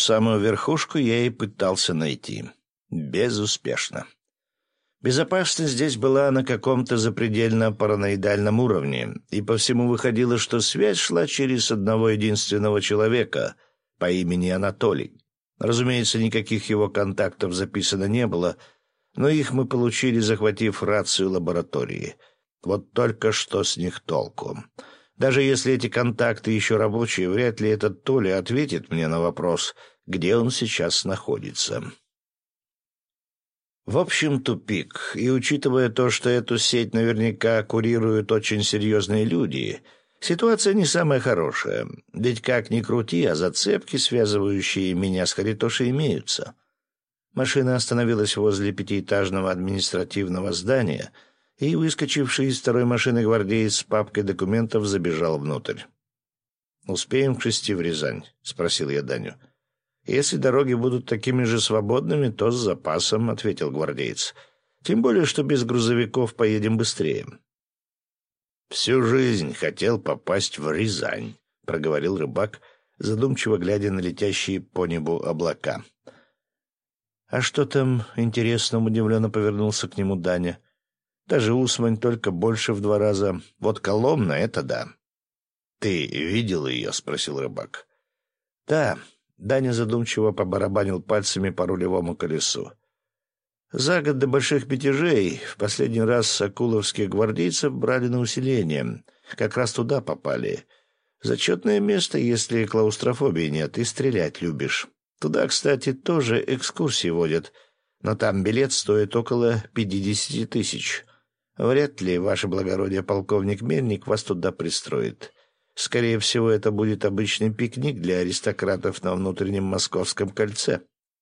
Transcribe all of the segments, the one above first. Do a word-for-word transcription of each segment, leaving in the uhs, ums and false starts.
самую верхушку я и пытался найти. Безуспешно. Безопасность здесь была на каком-то запредельно параноидальном уровне, и по всему выходило, что связь шла через одного единственного человека по имени Анатолий. Разумеется, никаких его контактов записано не было, но их мы получили, захватив рацию лаборатории. Вот только что с них толку. Даже если эти контакты еще рабочие, вряд ли этот Толя ответит мне на вопрос, где он сейчас находится. В общем, тупик. И учитывая то, что эту сеть наверняка курируют очень серьезные люди, ситуация не самая хорошая. Ведь как ни крути, а зацепки, связывающие меня с Харитошей, имеются. Машина остановилась возле пятиэтажного административного здания, и выскочивший из второй машины гвардеец с папкой документов забежал внутрь. «Успеем к шести в Рязань?» — спросил я Даню. «Если дороги будут такими же свободными, то с запасом», — ответил гвардеец. «Тем более, что без грузовиков поедем быстрее». «Всю жизнь хотел попасть в Рязань», — проговорил рыбак, задумчиво глядя на летящие по небу облака. «А что там интересно?» — удивленно повернулся к нему Даня. «Даже Усмань, только больше в два раза. Вот Коломна — это да». «Ты видел ее?» — спросил рыбак. «Да». Даня задумчиво побарабанил пальцами по рулевому колесу. «За год до больших мятежей в последний раз сокуловских гвардейцев брали на усиление. Как раз туда попали. Зачетное место, если клаустрофобии нет, и стрелять любишь. Туда, кстати, тоже экскурсии водят, но там билет стоит около пятидесяти тысяч. Вряд ли, ваше благородие, полковник Мельник вас туда пристроит. Скорее всего, это будет обычный пикник для аристократов на внутреннем Московском кольце».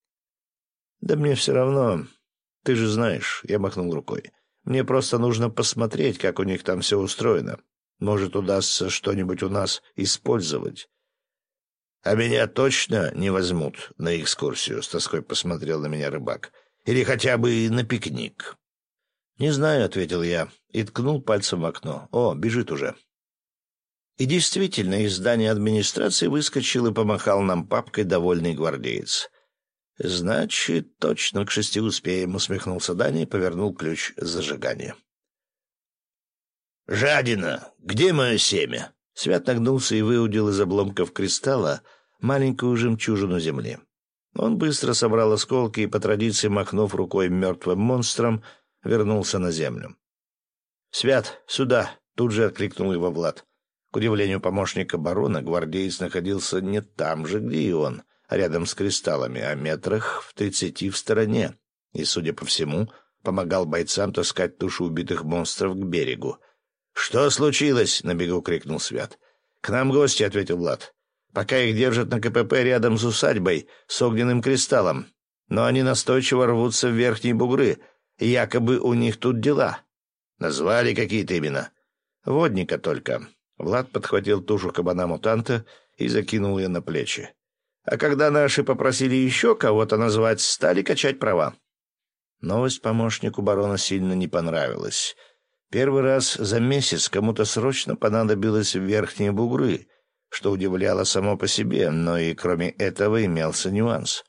«Да мне все равно. Ты же знаешь», — я махнул рукой. «Мне просто нужно посмотреть, как у них там все устроено. Может, удастся что-нибудь у нас использовать». «А меня точно не возьмут на экскурсию?» — с тоской посмотрел на меня рыбак. «Или хотя бы на пикник?» «Не знаю», — ответил я и ткнул пальцем в окно. «О, бежит уже». И действительно, из здания администрации выскочил и помахал нам папкой довольный гвардеец. «Значит, точно к шести успеем», — усмехнулся Даня и повернул ключ зажигания. «Жадина! Где мое семя?» Свят нагнулся и выудил из обломков кристалла маленькую жемчужину земли. Он быстро собрал осколки и, по традиции махнув рукой мертвым монстром, вернулся на землю. «Свят, сюда!» — тут же откликнул его Влад. К удивлению помощника барона, гвардеец находился не там же, где и он, а рядом с кристаллами, а метрах в тридцати в стороне, и, судя по всему, помогал бойцам таскать туши убитых монстров к берегу. «Что случилось?» — на бегу крикнул Свят. «К нам гости», — ответил Влад. «Пока их держат на КПП рядом с усадьбой с огненным кристаллом, но они настойчиво рвутся в верхние бугры, и якобы у них тут дела». «Назвали какие-то имена?» «Водника только». Влад подхватил тушу кабана-мутанта и закинул ее на плечи. А когда наши попросили еще кого-то назвать, стали качать права. Новость помощнику барона сильно не понравилась. Первый раз за месяц кому-то срочно понадобилось в верхние бугры, что удивляло само по себе, но и кроме этого имелся нюанс.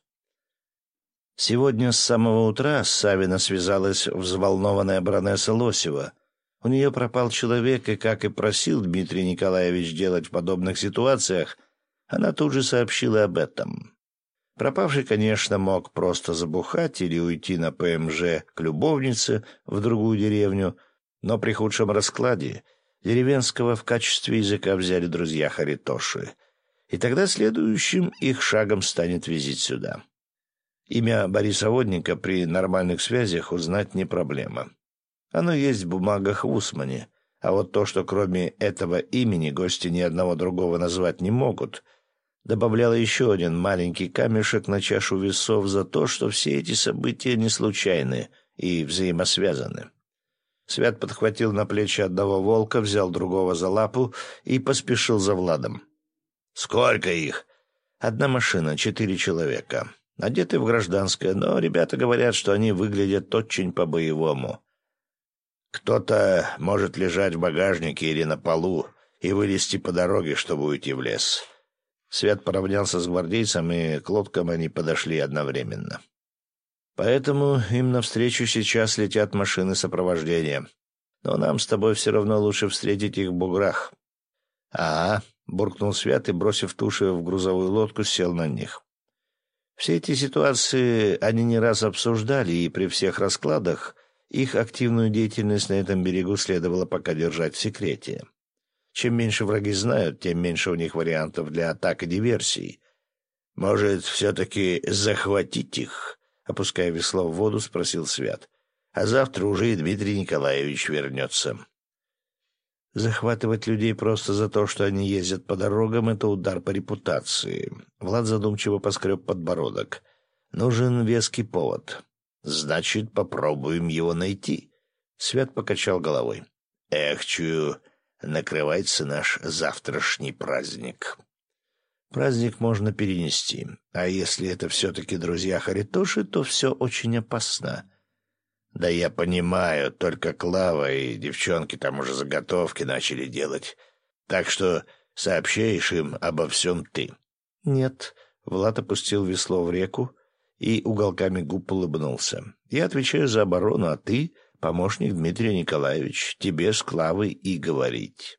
Сегодня с самого утра с Савино связалась взволнованная баронесса Лосева. У нее пропал человек, и, как и просил Дмитрий Николаевич делать в подобных ситуациях, она тут же сообщила об этом. Пропавший, конечно, мог просто забухать или уйти на ПМЖ к любовнице в другую деревню, но при худшем раскладе деревенского в качестве языка взяли друзья Харитоши, и тогда следующим их шагом станет визит сюда. Имя Бориса Водника при нормальных связях узнать не проблема. Оно есть в бумагах в Усмане, а вот то, что кроме этого имени гости ни одного другого назвать не могут, добавляло еще один маленький камешек на чашу весов за то, что все эти события не случайны и взаимосвязаны. Свят подхватил на плечи одного волка, взял другого за лапу и поспешил за Владом. «Сколько их?» «Одна машина, четыре человека. Одеты в гражданское, но ребята говорят, что они выглядят очень по-боевому. Кто-то может лежать в багажнике или на полу и вылезти по дороге, чтобы уйти в лес. Свят поравнялся с гвардейцем, и к лодкам они подошли одновременно. Поэтому им навстречу сейчас летят машины сопровождения. Но нам с тобой все равно лучше встретить их в буграх. — Ага, — буркнул Свят и, бросив туши в грузовую лодку, сел на них. Все эти ситуации они не раз обсуждали, и при всех раскладах их активную деятельность на этом берегу следовало пока держать в секрете. Чем меньше враги знают, тем меньше у них вариантов для атак и диверсий. «Может, все-таки захватить их?» — опуская весло в воду, спросил Свят. «А завтра уже и Дмитрий Николаевич вернется». Захватывать людей просто за то, что они ездят по дорогам, — это удар по репутации. Влад задумчиво поскреб подбородок. Нужен веский повод. Значит, попробуем его найти. Свят покачал головой. Эх, чую, накрывается наш завтрашний праздник. Праздник можно перенести. А если это все-таки друзья Харитоши, то все очень опасно. Да я понимаю, только Клава и девчонки там уже заготовки начали делать. Так что сообщаешь им обо всем ты. Нет. Влад опустил весло в реку и уголками губ улыбнулся. Я отвечаю за оборону, а ты — помощник Дмитрия Николаевича. Тебе с Клавой и говорить.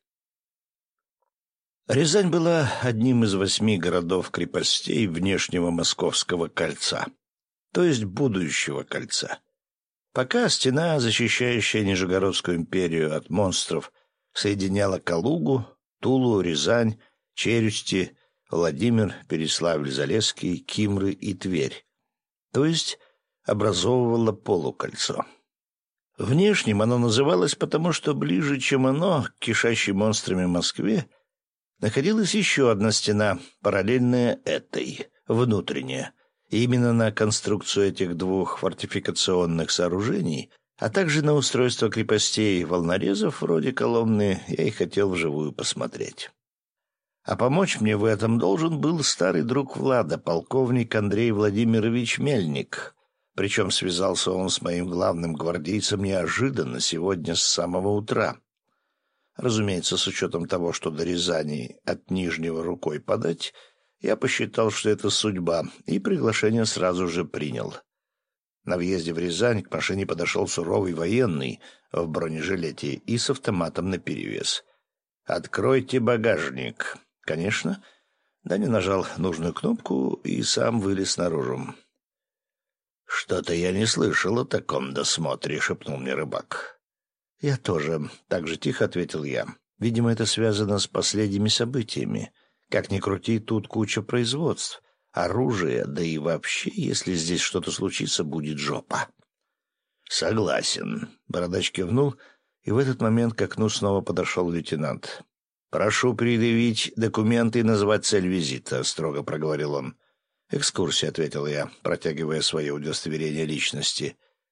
Рязань была одним из восьми городов-крепостей внешнего Московского кольца, то есть будущего кольца. Пока стена, защищающая Нижегородскую империю от монстров, соединяла Калугу, Тулу, Рязань, Челюсти, Владимир, Переславль-Залесский, Кимры и Тверь, то есть образовывала полукольцо. Внешним оно называлось потому, что ближе, чем оно, к кишащей монстрами Москве, находилась еще одна стена, параллельная этой, внутренняя. И именно на конструкцию этих двух фортификационных сооружений, а также на устройство крепостей волнорезов вроде Коломны, я и хотел вживую посмотреть. А помочь мне в этом должен был старый друг Влада, полковник Андрей Владимирович Мельник. Причем связался он с моим главным гвардейцем неожиданно, сегодня с самого утра. Разумеется, с учетом того, что до Рязани от Нижнего рукой подать, я посчитал, что это судьба, и приглашение сразу же принял. На въезде в Рязань к машине подошел суровый военный в бронежилете и с автоматом наперевес. «Откройте багажник». «Конечно». Даня нажал нужную кнопку и сам вылез наружу. «Что-то я не слышал о таком досмотре», — шепнул мне рыбак. «Я тоже», — так же тихо ответил я. «Видимо, это связано с последними событиями. Как ни крути, тут куча производств, оружия, да и вообще, если здесь что-то случится, будет жопа». «Согласен», — бородач кивнул, и в этот момент к окну снова подошел лейтенант. «Прошу предъявить документы и назвать цель визита», — строго проговорил он. «Экскурсия», — ответил я, протягивая свое удостоверение личности.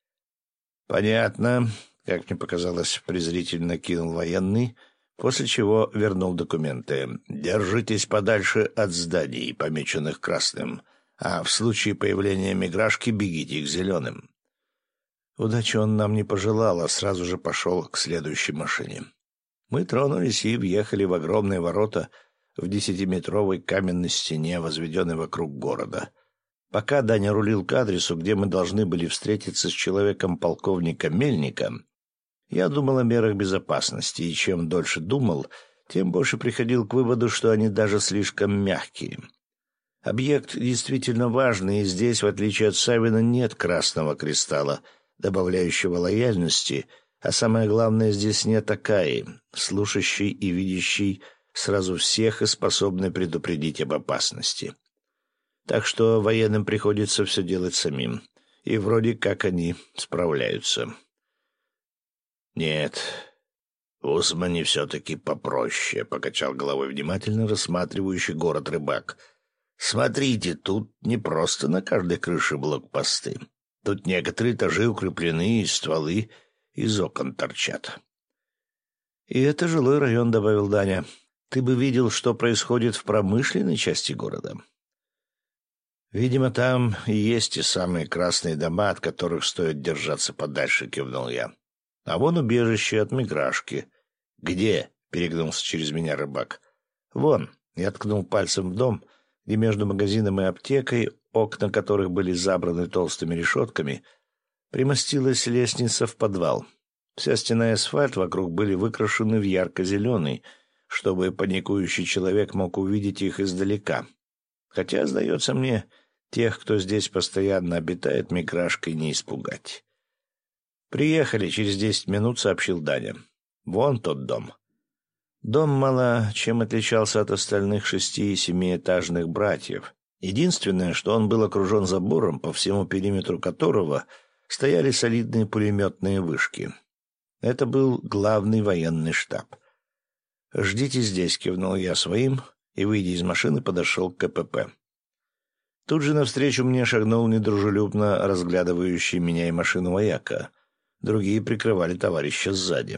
«Понятно», — как мне показалось, презрительно кинул военный, после чего вернул документы. «Держитесь подальше от зданий, помеченных красным, а в случае появления миграшки бегите к зеленым». Удачи он нам не пожелал, а сразу же пошел к следующей машине. Мы тронулись и въехали в огромные ворота в десятиметровой каменной стене, возведенной вокруг города. Пока Даня рулил к адресу, где мы должны были встретиться с человеком полковника Мельника, я думал о мерах безопасности, и чем дольше думал, тем больше приходил к выводу, что они даже слишком мягкие. Объект действительно важный, и здесь, в отличие от Савина, нет красного кристалла, добавляющего лояльности, а самое главное, здесь нет Акаи, слушающей и видящей сразу всех и способной предупредить об опасности. Так что военным приходится все делать самим, и вроде как они справляются. «Нет, в Усмане все-таки попроще», — покачал головой внимательно рассматривающий город рыбак. «Смотрите, тут не просто на каждой крыше блокпосты. Тут некоторые этажи укреплены, и стволы из окон торчат». «И это жилой район», — добавил Даня. «Ты бы видел, что происходит в промышленной части города». «Видимо, там и есть те самые красные дома, от которых стоит держаться подальше», — кивнул я. «А вон убежище от миграшки». «Где?» — перегнулся через меня рыбак. «Вон», — я ткнул пальцем в дом, и между магазином и аптекой, окна которых были забраны толстыми решетками, примостилась лестница в подвал. Вся стена и асфальт вокруг были выкрашены в ярко-зеленый, чтобы паникующий человек мог увидеть их издалека. Хотя, сдается мне, тех, кто здесь постоянно обитает, микрашкой не испугать. «Приехали через десять минут», — сообщил Даня. «Вон тот дом». Дом мало чем отличался от остальных шести- и семиэтажных братьев. Единственное, что он был окружен забором, по всему периметру которого стояли солидные пулеметные вышки. Это был главный военный штаб. «Ждите здесь», — кивнул я своим, и, выйдя из машины, подошел к КПП. Тут же навстречу мне шагнул недружелюбно разглядывающий меня и машину вояка. Другие прикрывали товарища сзади.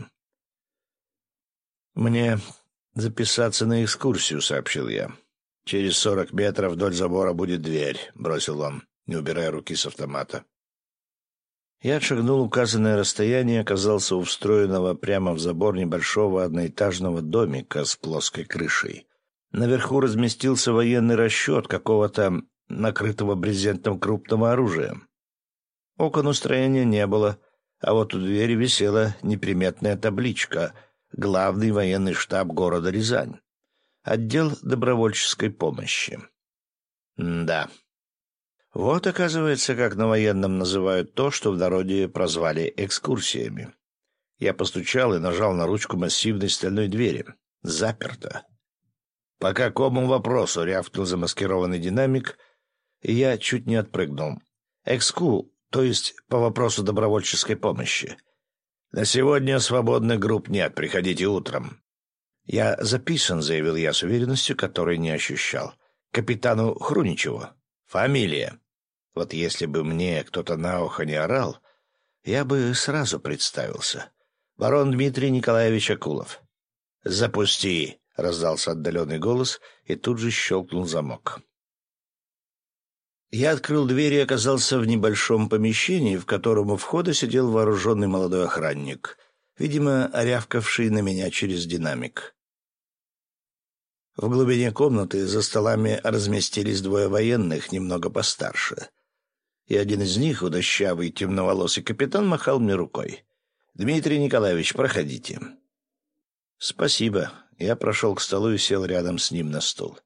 «Мне записаться на экскурсию», — сообщил я. «Через сорок метров вдоль забора будет дверь», — бросил он, не убирая руки с автомата. Я отшагнул указанное расстояние и оказался у встроенного прямо в забор небольшого одноэтажного домика с плоской крышей. Наверху разместился военный расчет какого-то накрытого брезентом крупного оружия. Окон у строения не было, а вот у двери висела неприметная табличка «Главный военный штаб города Рязань. Отдел добровольческой помощи». М-да. Вот, оказывается, как на военном называют то, что в народе прозвали экскурсиями. Я постучал и нажал на ручку массивной стальной двери. Заперто. «По какому вопросу?» — рявкнул замаскированный динамик, и я чуть не отпрыгнул. «Экску, то есть по вопросу добровольческой помощи. На сегодня свободных групп нет, приходите утром». «Я записан», — заявил я с уверенностью, которой не ощущал. «Капитану Хруничеву. Фамилия». Вот если бы мне кто-то на ухо не орал, я бы сразу представился. Барон Дмитрий Николаевич Акулов. «Запусти», — раздался отдаленный голос, и тут же щелкнул замок. Я открыл дверь и оказался в небольшом помещении, в котором у входа сидел вооруженный молодой охранник, видимо, рявкавший на меня через динамик. В глубине комнаты за столами разместились двое военных, немного постарше. И один из них, худощавый темноволосый капитан, махал мне рукой. «Дмитрий Николаевич, проходите». «Спасибо». Я прошел к столу и сел рядом с ним на стул.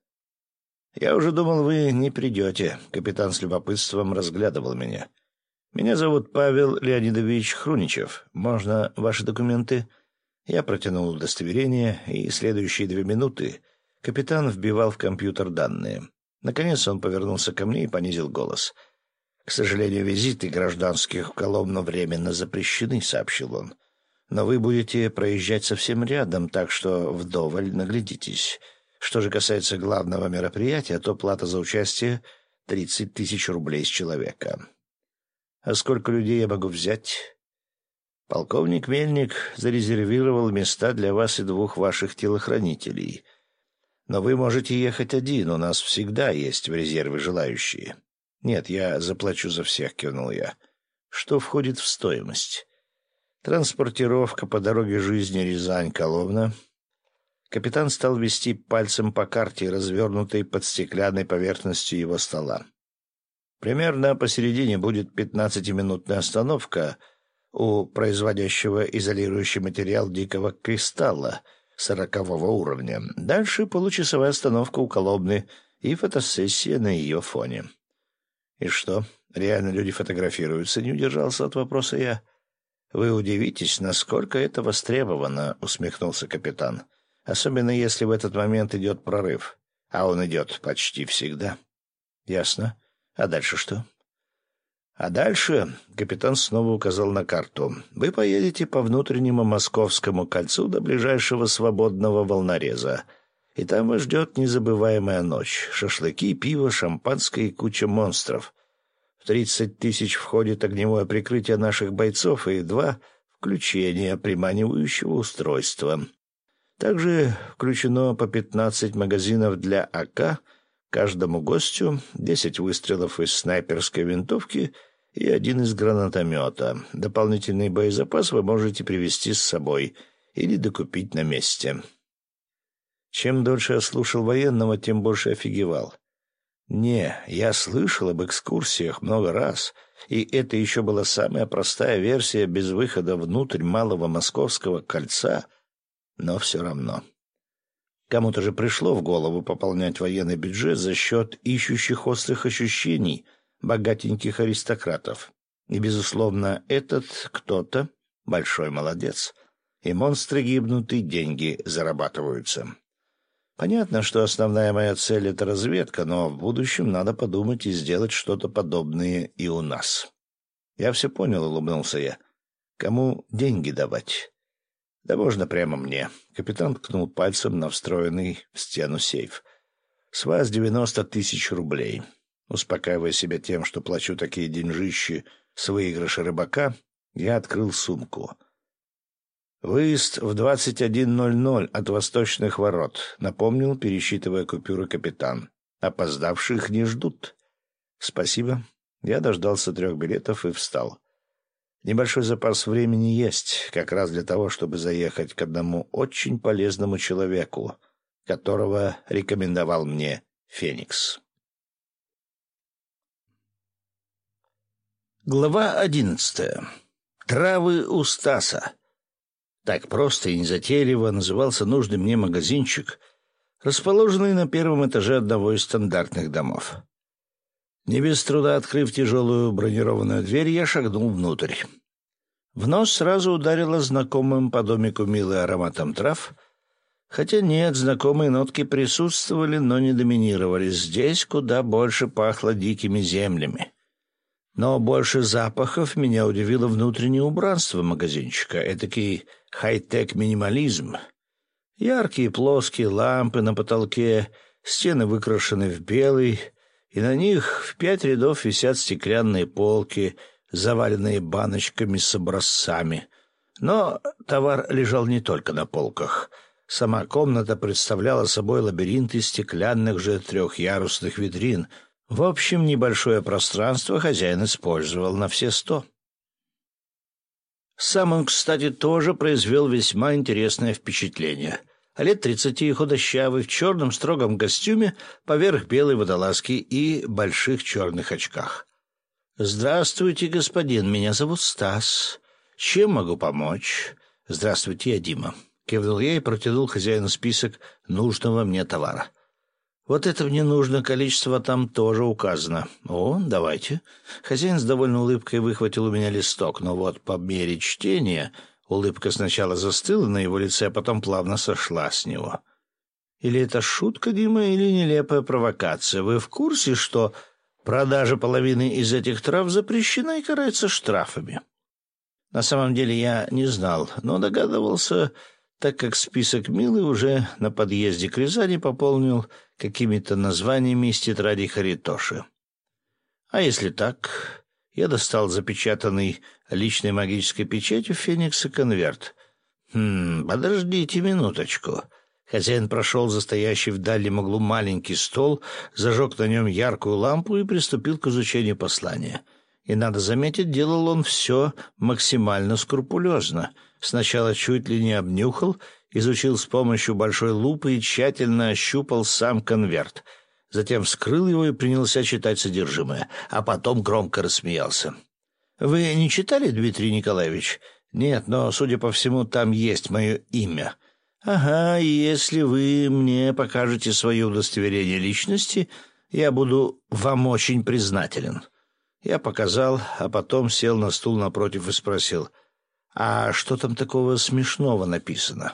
«Я уже думал, вы не придете». Капитан с любопытством разглядывал меня. «Меня зовут Павел Леонидович Хруничев. Можно ваши документы?» Я протянул удостоверение, и следующие две минуты капитан вбивал в компьютер данные. Наконец он повернулся ко мне и понизил голос. «К сожалению, визиты гражданских в Коломну временно запрещены», — сообщил он. «Но вы будете проезжать совсем рядом, так что вдоволь наглядитесь. Что же касается главного мероприятия, то плата за участие — тридцать тысяч рублей с человека». «А сколько людей я могу взять?» «Полковник Мельник зарезервировал места для вас и двух ваших телохранителей. Но вы можете ехать один, у нас всегда есть в резерве желающие». «Нет, я заплачу за всех», — кивнул я. «Что входит в стоимость?» «Транспортировка по дороге жизни Рязань-Коломна». Капитан стал вести пальцем по карте, развернутой под стеклянной поверхностью его стола. «Примерно посередине будет пятнадцатиминутная остановка у производящего изолирующий материал дикого кристалла сорокового уровня. Дальше получасовая остановка у Коломны и фотосессия на ее фоне». «И что, реально люди фотографируются?» — не удержался от вопроса я. «Вы удивитесь, насколько это востребовано», — усмехнулся капитан. «Особенно если в этот момент идет прорыв. А он идет почти всегда». «Ясно. А дальше что?» «А дальше...» — капитан снова указал на карту. «Вы поедете по внутреннему Московскому кольцу до ближайшего свободного волнореза. И там вас ждет незабываемая ночь. Шашлыки, пиво, шампанское и куча монстров. В тридцать тысяч входит огневое прикрытие наших бойцов и два включения приманивающего устройства. Также включено по пятнадцать магазинов для АК каждому гостю, десять выстрелов из снайперской винтовки и один из гранатомета. Дополнительный боезапас вы можете привезти с собой или докупить на месте». Чем дольше я слушал военного, тем больше офигевал. Не, я слышал об экскурсиях много раз, и это еще была самая простая версия без выхода внутрь Малого Московского кольца, но все равно. Кому-то же пришло в голову пополнять военный бюджет за счет ищущих острых ощущений богатеньких аристократов. И, безусловно, этот кто-то большой молодец. И монстры гибнут, и деньги зарабатываются. Понятно, что основная моя цель — это разведка, но в будущем надо подумать и сделать что-то подобное и у нас. Я все понял, — улыбнулся я. Кому деньги давать? Да можно прямо мне. Капитан ткнул пальцем на встроенный в стену сейф. С вас девяносто тысяч рублей. Успокаивая себя тем, что плачу такие деньжищи с выигрыша рыбака, я открыл сумку. «Выезд в двадцать один ноль ноль от Восточных ворот», — напомнил, пересчитывая купюры капитан. «Опоздавших не ждут». «Спасибо». Я дождался трех билетов и встал. Небольшой запас времени есть, как раз для того, чтобы заехать к одному очень полезному человеку, которого рекомендовал мне Феникс. Глава одиннадцатая. Травы у Стаса. Так просто и незатейливо назывался нужный мне магазинчик, расположенный на первом этаже одного из стандартных домов. Не без труда открыв тяжелую бронированную дверь, я шагнул внутрь. В нос сразу ударило знакомым по домику милый ароматом трав, хотя нет, знакомые нотки присутствовали, но не доминировали. Здесь куда больше пахло дикими землями. Но больше запахов меня удивило внутреннее убранство магазинчика, этакий хай-тек-минимализм. Яркие плоские лампы на потолке, стены выкрашены в белый, и на них в пять рядов висят стеклянные полки, заваленные баночками с образцами. Но товар лежал не только на полках. Сама комната представляла собой лабиринт из стеклянных же трехъярусных витрин. В общем, небольшое пространство хозяин использовал на все сто. Сам он, кстати, тоже произвел весьма интересное впечатление. Лет тридцати, худощавый, в черном строгом костюме, поверх белой водолазки и больших черных очках. «Здравствуйте, господин, меня зовут Стас. Чем могу помочь?» «Здравствуйте, я Дима», — кивнул я и протянул хозяину список нужного мне товара. «Вот это мне нужно, количество там тоже указано». «О, давайте». Хозяин с довольной улыбкой выхватил у меня листок, но вот по мере чтения улыбка сначала застыла на его лице, а потом плавно сошла с него. «Или это шутка, Дима, или нелепая провокация? Вы в курсе, что продажа половины из этих трав запрещена и карается штрафами?» На самом деле я не знал, но догадывался, так как список Милы уже на подъезде к Рязани пополнил какими-то названиями из тетради Харитоши. А если так... Я достал запечатанный личной магической печатью Феникса конверт. «Хм, подождите минуточку». Хозяин прошел за стоящий в дальнем углу маленький стол, зажег на нем яркую лампу и приступил к изучению послания. И, надо заметить, делал он все максимально скрупулезно. Сначала чуть ли не обнюхал, изучил с помощью большой лупы и тщательно ощупал сам конверт. Затем вскрыл его и принялся читать содержимое, а потом громко рассмеялся. «Вы не читали, Дмитрий Николаевич?» «Нет, но, судя по всему, там есть мое имя». «Ага, и если вы мне покажете свое удостоверение личности, я буду вам очень признателен». Я показал, а потом сел на стул напротив и спросил: «А что там такого смешного написано?»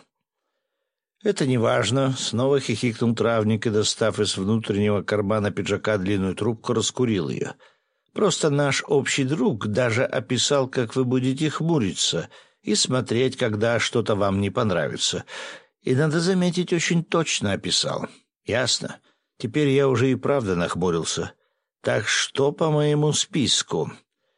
«Это не важно», — снова хихикнул травник и, достав из внутреннего кармана пиджака длинную трубку, раскурил ее. «Просто наш общий друг даже описал, как вы будете хмуриться и смотреть, когда что-то вам не понравится. И, надо заметить, очень точно описал. Ясно. Теперь я уже и правда нахмурился. Так что по моему списку?»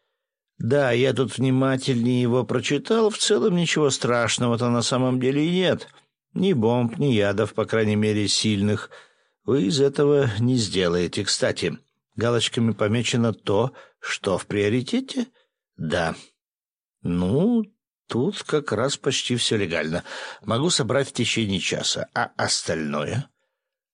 «Да, я тут внимательнее его прочитал. В целом ничего страшного-то на самом деле и нет». Ни бомб, ни ядов, по крайней мере, сильных, вы из этого не сделаете. Кстати, галочками помечено то, что в приоритете? Да. Ну, тут как раз почти все легально. Могу собрать в течение часа. А остальное?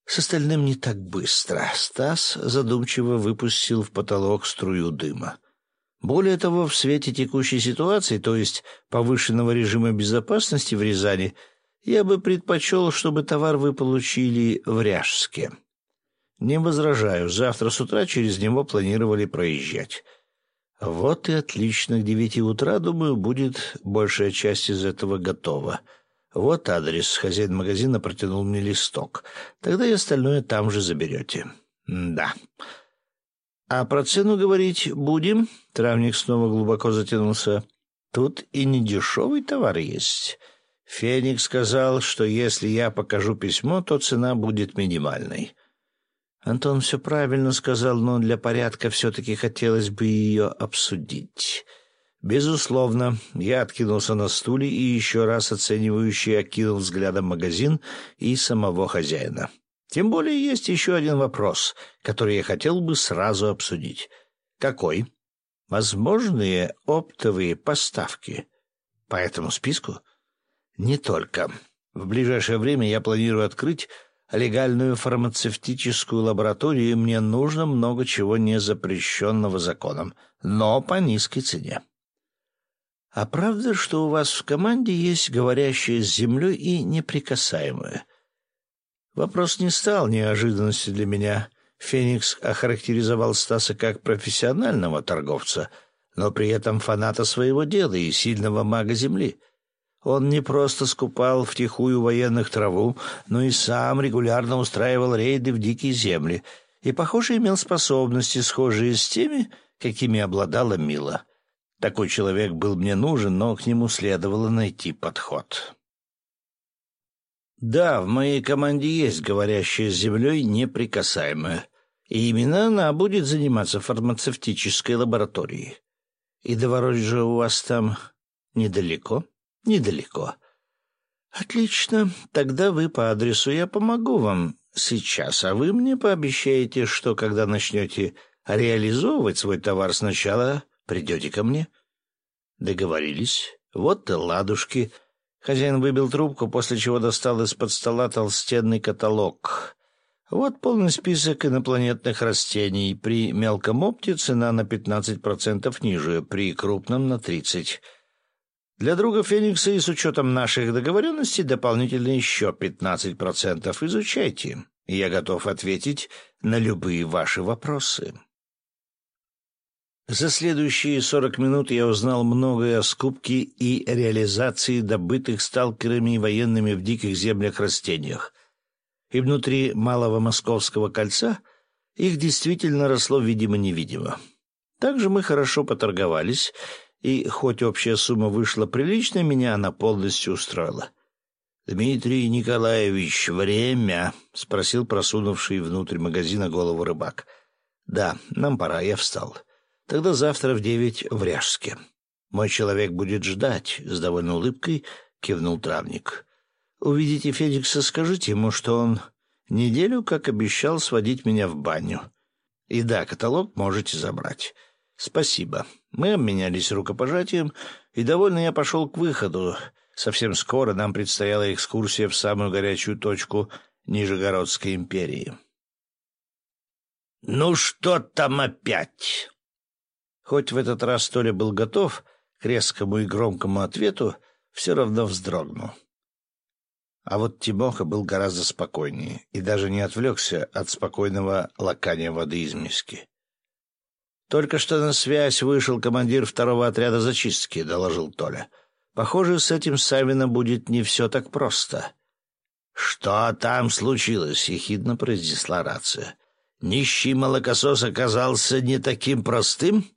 С остальным не так быстро. Стас задумчиво выпустил в потолок струю дыма. Более того, в свете текущей ситуации, то есть повышенного режима безопасности в Рязани, я бы предпочел, чтобы товар вы получили в Ряжске. Не возражаю, завтра с утра через него планировали проезжать. Вот и отлично, к девяти утра, думаю, будет большая часть из этого готова. Вот адрес. Хозяин магазина протянул мне листок. Тогда и остальное там же заберете. Да. А про цену говорить будем? Травник снова глубоко затянулся. Тут и недешевый товар есть. Феникс сказал, что если я покажу письмо, то цена будет минимальной. Антон все правильно сказал, но для порядка все-таки хотелось бы ее обсудить. Безусловно, я откинулся на стуле и еще раз оценивающе окинул взглядом магазин и самого хозяина. Тем более есть еще один вопрос, который я хотел бы сразу обсудить. Какой? Возможные оптовые поставки. По этому списку? Не только. В ближайшее время я планирую открыть легальную фармацевтическую лабораторию, и мне нужно много чего не запрещенного законом, но по низкой цене. А правда, что у вас в команде есть говорящая с землей и неприкасаемая? Вопрос не стал неожиданностью для меня. Феникс охарактеризовал Стаса как профессионального торговца, но при этом фаната своего дела и сильного мага земли. Он не просто скупал втихую военных траву, но и сам регулярно устраивал рейды в дикие земли и, похоже, имел способности, схожие с теми, какими обладала Мила. Такой человек был мне нужен, но к нему следовало найти подход. Да, в моей команде есть говорящая с землей неприкасаемая, и именно она будет заниматься фармацевтической лабораторией. И до Воронежа у вас там недалеко? Недалеко. Отлично, тогда вы по адресу, я помогу вам сейчас, а вы мне пообещаете, что когда начнете реализовывать свой товар, сначала придете ко мне. Договорились. Вот и ладушки. Хозяин выбил трубку, после чего достал из-под стола толстенный каталог. Вот полный список инопланетных растений. При мелком опте цена на пятнадцать процентов ниже, при крупном на тридцать процентов. Для друга Феникса и с учетом наших договоренностей дополнительно еще пятнадцать процентов. Изучайте. Я готов ответить на любые ваши вопросы. За следующие сорок минут я узнал многое о скупке и реализации добытых сталкерами и военными в диких землях растениях. И внутри Малого Московского кольца их действительно росло видимо-невидимо. Также мы хорошо поторговались, и хоть общая сумма вышла приличной, меня она полностью устроила. «Дмитрий Николаевич, время?» — спросил просунувший внутрь магазина голову рыбак. «Да, нам пора, я встал. Тогда завтра в девять в Ряжске. Мой человек будет ждать», — с довольной улыбкой кивнул травник. «Увидите Феникса, скажите ему, что он неделю, как обещал, сводить меня в баню. И да, каталог можете забрать. Спасибо». Мы обменялись рукопожатием, и довольно я пошел к выходу. Совсем скоро нам предстояла экскурсия в самую горячую точку Нижегородской империи. «Ну что там опять?» Хоть в этот раз Толя был готов к резкому и громкому ответу, все равно вздрогнул. А вот Тимоха был гораздо спокойнее и даже не отвлекся от спокойного лакания воды из миски. «Только что на связь вышел командир второго отряда зачистки», — доложил Толя. «Похоже, с этим Савиным будет не все так просто». «Что там случилось?» — ехидно произнесла рация. «Нищий молокосос оказался не таким простым?»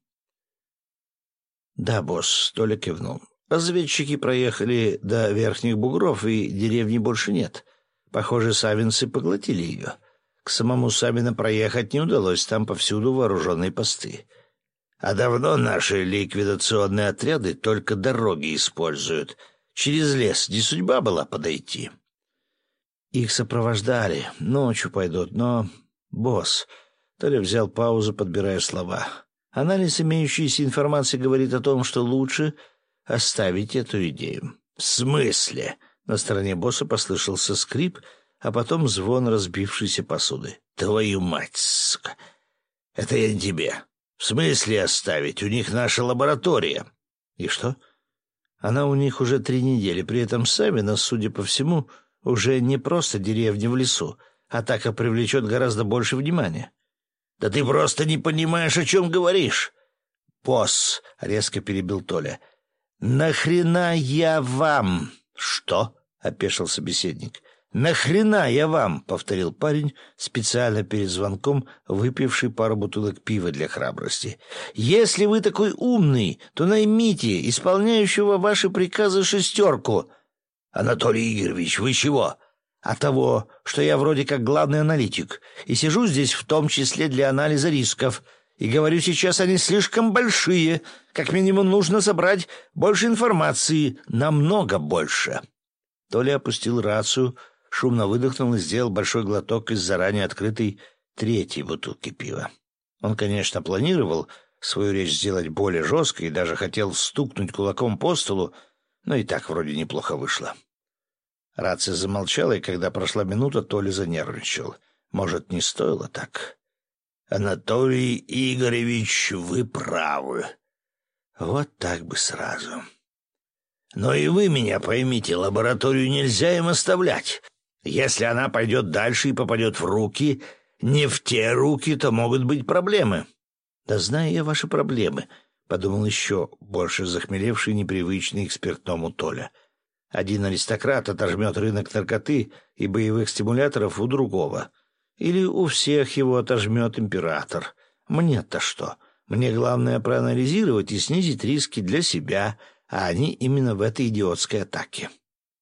«Да, босс», — Толя кивнул. «Разведчики проехали до Верхних Бугров, и деревни больше нет. Похоже, савинцы поглотили ее. К самому Савино проехать не удалось, там повсюду вооруженные посты. А давно наши ликвидационные отряды только дороги используют. Через лес не судьба была подойти». «Их сопровождали, ночью пойдут, но...» «Босс...» — Толя взял паузу, подбирая слова. «Анализ имеющейся информации говорит о том, что лучше оставить эту идею». «В смысле?» — на стороне босса послышался скрип, а потом звон разбившейся посуды. «Твою мать, сука! Это я не тебе. В смысле оставить? У них наша лаборатория». «И что?» «Она у них уже три недели. При этом Савина, судя по всему, уже не просто деревня в лесу. Атака привлечет гораздо больше внимания». «Да ты просто не понимаешь, о чем говоришь!» «Босс!» — резко перебил Толя. «Нахрена я вам?» «Что?» — опешил собеседник. «Нахрена я вам?» — повторил парень, специально перед звонком выпивший пару бутылок пива для храбрости. «Если вы такой умный, то наймите исполняющего ваши приказы шестерку». «Анатолий Игоревич, вы чего?» «А того, что я вроде как главный аналитик, и сижу здесь в том числе для анализа рисков. И говорю, сейчас они слишком большие. Как минимум нужно собрать больше информации, намного больше». Толя опустил рацию, шумно выдохнул и сделал большой глоток из заранее открытой третьей бутылки пива. Он, конечно, планировал свою речь сделать более жесткой и даже хотел стукнуть кулаком по столу, но и так вроде неплохо вышло. Рация замолчала, и когда прошла минута, Толя занервничал. Может, не стоило так? «Анатолий Игоревич, вы правы. Вот так бы сразу. Но и вы меня поймите, лабораторию нельзя им оставлять. Если она пойдет дальше и попадет в руки, не в те руки, то могут быть проблемы». «Да знаю я ваши проблемы», — подумал еще больше захмелевший непривычный к спиртному Толя. «Один аристократ отожмет рынок наркоты и боевых стимуляторов у другого. Или у всех его отожмет император. Мне-то что? Мне главное проанализировать и снизить риски для себя, а они именно в этой идиотской атаке».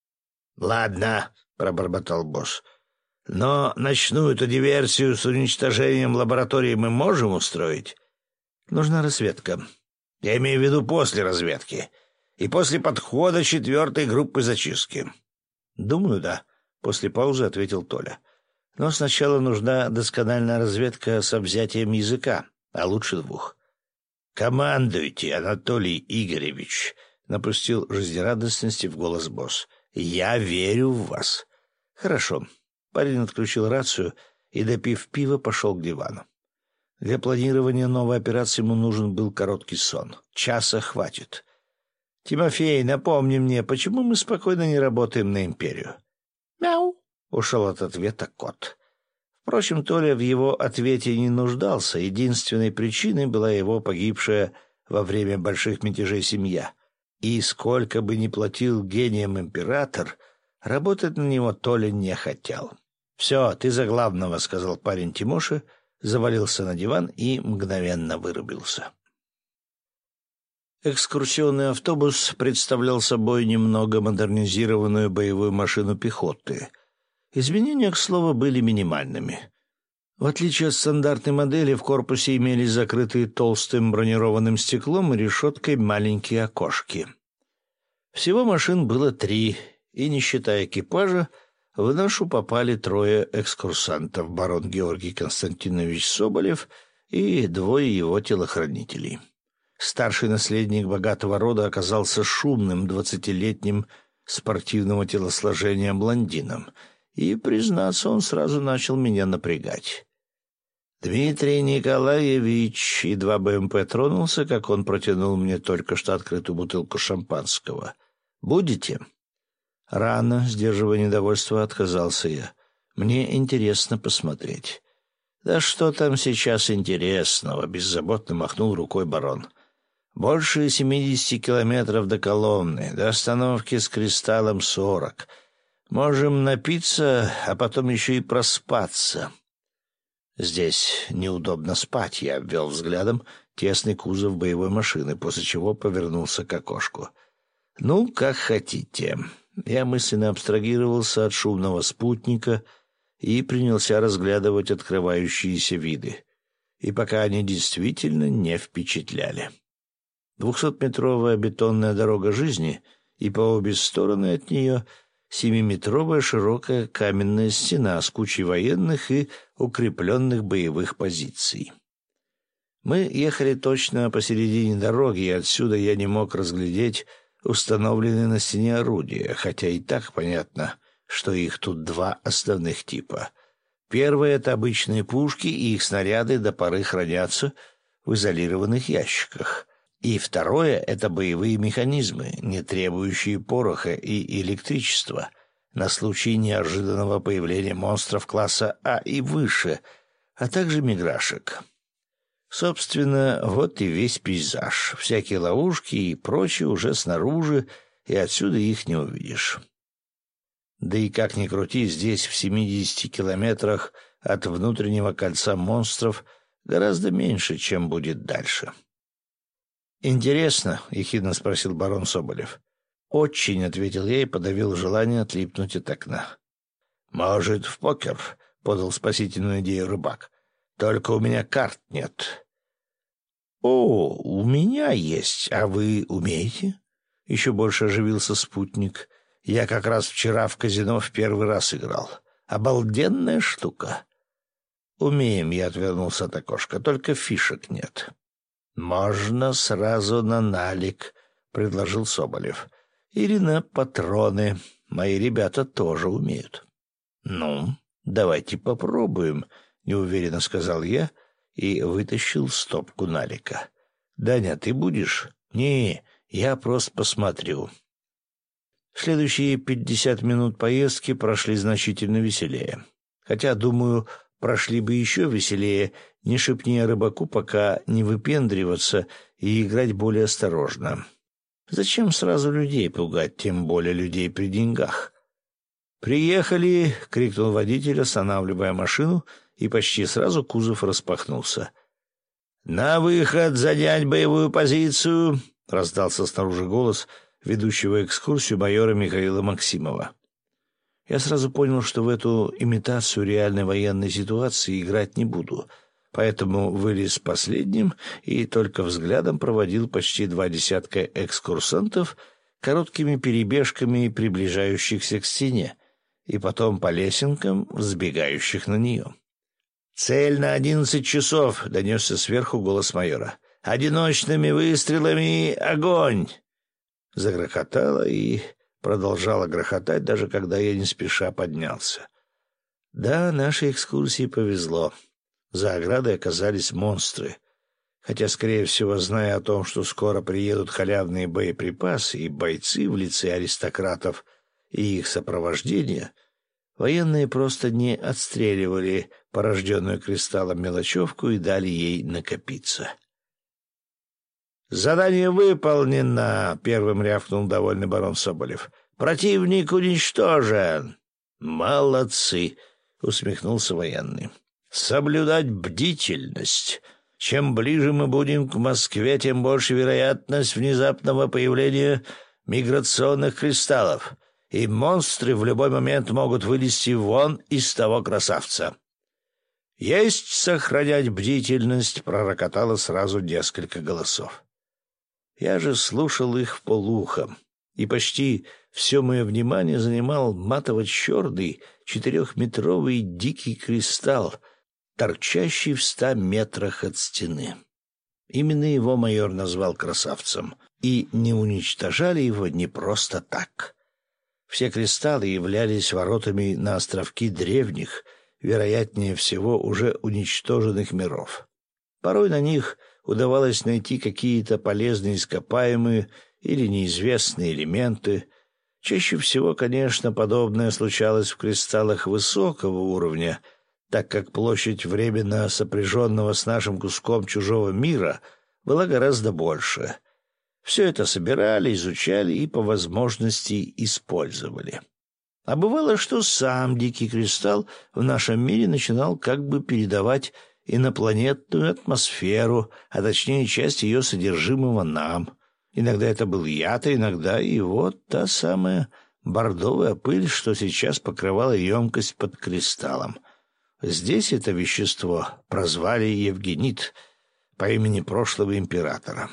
«Ладно», — пробормотал босс. «Но ночную-то диверсию с уничтожением лаборатории мы можем устроить?» «Нужна разведка». «Я имею в виду после разведки и после подхода четвертой группы зачистки». «Думаю, да», — после паузы ответил Толя. «Но сначала нужна доскональная разведка с взятием языка, а лучше двух». «Командуйте, Анатолий Игоревич», — напустил жизнерадостности в голос босс. «Я верю в вас». «Хорошо». Парень отключил рацию и, допив пива, пошел к дивану. Для планирования новой операции ему нужен был короткий сон. Часа хватит. «Тимофей, напомни мне, почему мы спокойно не работаем на империю?» «Мяу», — ушел от ответа кот. Впрочем, Толя в его ответе не нуждался. Единственной причиной была его погибшая во время больших мятежей семья. И сколько бы ни платил гением император, работать на него Толя не хотел. «Все, ты за главного», — сказал парень Тимоше, завалился на диван и мгновенно вырубился. Экскурсионный автобус представлял собой немного модернизированную боевую машину пехоты. Изменения, к слову, были минимальными. В отличие от стандартной модели, в корпусе имелись закрытые толстым бронированным стеклом и решеткой маленькие окошки. Всего машин было три, и, не считая экипажа, в нашу попали трое экскурсантов: барон Георгий Константинович Соболев и двое его телохранителей. Старший наследник богатого рода оказался шумным двадцатилетним спортивного телосложения блондином, и, признаться, он сразу начал меня напрягать. «Дмитрий Николаевич», едва БМП тронулся, как он протянул мне только что открытую бутылку шампанского. «Будете?» «Рано», — сдерживая недовольство, отказался я. «Мне интересно посмотреть». «Да что там сейчас интересного?» — беззаботно махнул рукой барон. «Больше семидесяти километров до Коломны, до остановки с кристаллом сорок. Можем напиться, а потом еще и проспаться». «Здесь неудобно спать», — я обвел взглядом тесный кузов боевой машины, после чего повернулся к окошку. «Ну, как хотите». Я мысленно абстрагировался от шумного спутника и принялся разглядывать открывающиеся виды. И пока они действительно не впечатляли. Двухсотметровая бетонная дорога жизни, и по обе стороны от нее семиметровая широкая каменная стена с кучей военных и укрепленных боевых позиций. Мы ехали точно посередине дороги, и отсюда я не мог разглядеть установленные на стене орудия, хотя и так понятно, что их тут два основных типа. Первое — это обычные пушки, и их снаряды до поры хранятся в изолированных ящиках. И второе — это боевые механизмы, не требующие пороха и электричества, на случай неожиданного появления монстров класса А и выше, а также миграшек. Собственно, вот и весь пейзаж. Всякие ловушки и прочее уже снаружи, и отсюда их не увидишь. Да и как ни крути, здесь, в семидесяти километрах от внутреннего кольца монстров, гораздо меньше, чем будет дальше. «Интересно?» — ехидно спросил барон Соболев. «Очень», — ответил я и подавил желание отлипнуть от окна. «Может, в покер?» — подал спасительную идею рыбак. «Только у меня карт нет». «О, у меня есть, а вы умеете?» Еще больше оживился спутник. «Я как раз вчера в казино в первый раз играл. Обалденная штука». «Умеем», — я отвернулся от окошка, — «только фишек нет». «Можно сразу на налик», — предложил Соболев. «Или на патроны. Мои ребята тоже умеют». «Ну, давайте попробуем», — неуверенно сказал я и вытащил стопку налика. «Даня, ты будешь?» «Не, я просто посмотрю». Следующие пятьдесят минут поездки прошли значительно веселее. Хотя, думаю, прошли бы еще веселее, не шепни рыбаку пока не выпендриваться и играть более осторожно. Зачем сразу людей пугать, тем более людей при деньгах? «Приехали!» — крикнул водитель, останавливая машину, и почти сразу кузов распахнулся. «На выход! Занять боевую позицию!» — раздался снаружи голос ведущего экскурсию майора Михаила Максимова. Я сразу понял, что в эту имитацию реальной военной ситуации играть не буду, поэтому вылез последним и только взглядом проводил почти два десятка экскурсантов короткими перебежками, приближающихся к стене, и потом по лесенкам, взбегающих на нее. «Цель на одиннадцать часов!» — донесся сверху голос майора. «Одиночными выстрелами огонь!» Загрохотало и продолжала грохотать, даже когда я не спеша поднялся. Да, нашей экскурсии повезло. За оградой оказались монстры. Хотя, скорее всего, зная о том, что скоро приедут халявные боеприпасы и бойцы в лице аристократов и их сопровождения, военные просто не отстреливали порожденную кристаллом мелочевку и дали ей накопиться. «Задание выполнено!» — первым рявкнул довольный барон Соболев. «Противник уничтожен!» «Молодцы!» — усмехнулся военный. «Соблюдать бдительность. Чем ближе мы будем к Москве, тем больше вероятность внезапного появления миграционных кристаллов, и монстры в любой момент могут вылезти вон из того красавца». «Есть сохранять бдительность!» — пророкотало сразу несколько голосов. Я же слушал их вполуха, и почти все мое внимание занимал матово-черный четырехметровый дикий кристалл, торчащий в ста метрах от стены. Именно его майор назвал красавцем, и не уничтожали его не просто так. Все кристаллы являлись воротами на островки древних, вероятнее всего уже уничтоженных миров. Порой на них удавалось найти какие-то полезные ископаемые или неизвестные элементы. Чаще всего, конечно, подобное случалось в кристаллах высокого уровня, так как площадь временно сопряженного с нашим куском чужого мира была гораздо больше. Все это собирали, изучали и по возможности использовали. А бывало, что сам дикий кристалл в нашем мире начинал как бы передавать инопланетную атмосферу, а точнее часть ее содержимого нам. Иногда это был яд, а иногда и вот та самая бордовая пыль, что сейчас покрывала емкость под кристаллом. Здесь это вещество прозвали евгенит по имени прошлого императора.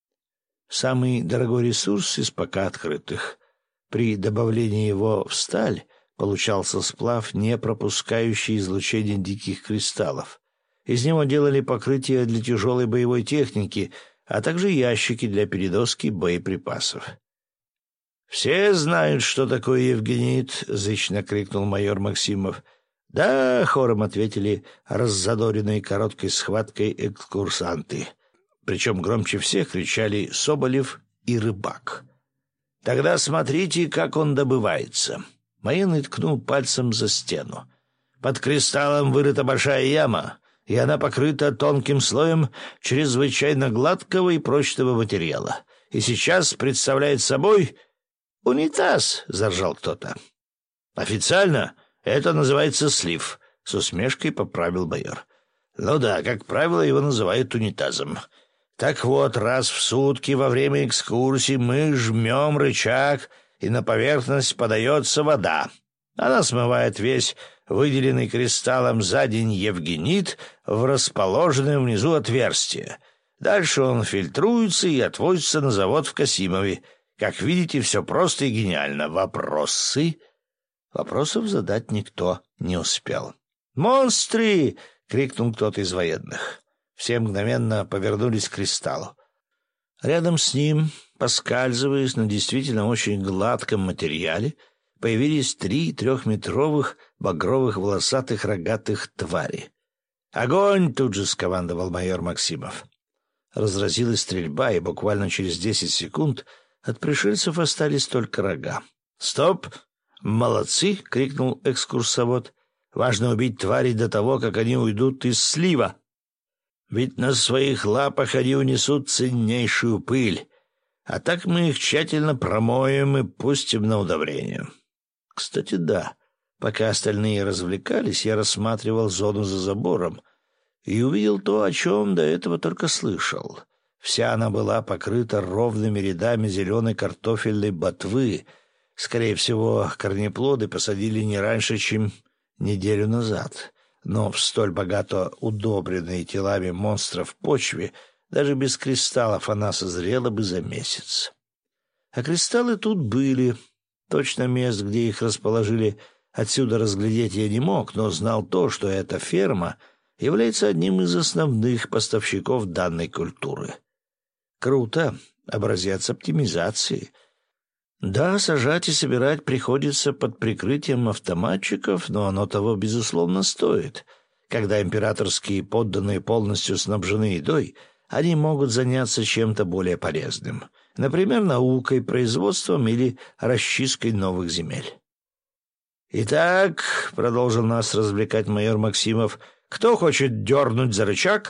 Самый дорогой ресурс из пока открытых. При добавлении его в сталь получался сплав, не пропускающий излучение диких кристаллов. Из него делали покрытия для тяжелой боевой техники, а также ящики для переноски боеприпасов. «Все знают, что такое евгенит», — зычно крикнул майор Максимов. «Да», — хором ответили раззадоренные короткой схваткой экскурсанты. Причем громче всех кричали Соболев и Рыбак. «Тогда смотрите, как он добывается». Военный ткнул пальцем за стену. «Под кристаллом вырыта большая яма, и она покрыта тонким слоем чрезвычайно гладкого и прочного материала. И сейчас представляет собой унитаз», — заржал кто-то. «Официально это называется слив», — с усмешкой поправил майор. «Ну да, как правило, его называют унитазом. Так вот, раз в сутки во время экскурсии мы жмем рычаг, и на поверхность подается вода. Она смывает весь выделенный кристаллом за день евгенит в расположенное внизу отверстие. Дальше он фильтруется и отвозится на завод в Касимове. Как видите, все просто и гениально. Вопросы?» Вопросов задать никто не успел. «Монстры!» — крикнул кто-то из военных. Все мгновенно повернулись к кристаллу. Рядом с ним, поскальзываясь на действительно очень гладком материале, появились три трехметровых багровых волосатых рогатых твари. «Огонь!» — тут же скомандовал майор Максимов. Разразилась стрельба, и буквально через десять секунд от пришельцев остались только рога. «Стоп! Молодцы!» — крикнул экскурсовод. «Важно убить тварей до того, как они уйдут из слива. Ведь на своих лапах они унесут ценнейшую пыль, а так мы их тщательно промоем и пустим на удобрение». Кстати, да, пока остальные развлекались, я рассматривал зону за забором и увидел то, о чем до этого только слышал. Вся она была покрыта ровными рядами зеленой картофельной ботвы. Скорее всего, корнеплоды посадили не раньше, чем неделю назад. Но в столь богато удобренной телами монстров почве даже без кристаллов она созрела бы за месяц. А кристаллы тут были. Точно мест, где их расположили, отсюда разглядеть я не мог, но знал то, что эта ферма является одним из основных поставщиков данной культуры. Круто, образец оптимизации. Да, сажать и собирать приходится под прикрытием автоматчиков, но оно того, безусловно, стоит. Когда императорские подданные полностью снабжены едой, они могут заняться чем-то более полезным. Например, наукой, производством или расчисткой новых земель. «Итак», — продолжил нас развлекать майор Максимов, — «кто хочет дернуть за рычаг?»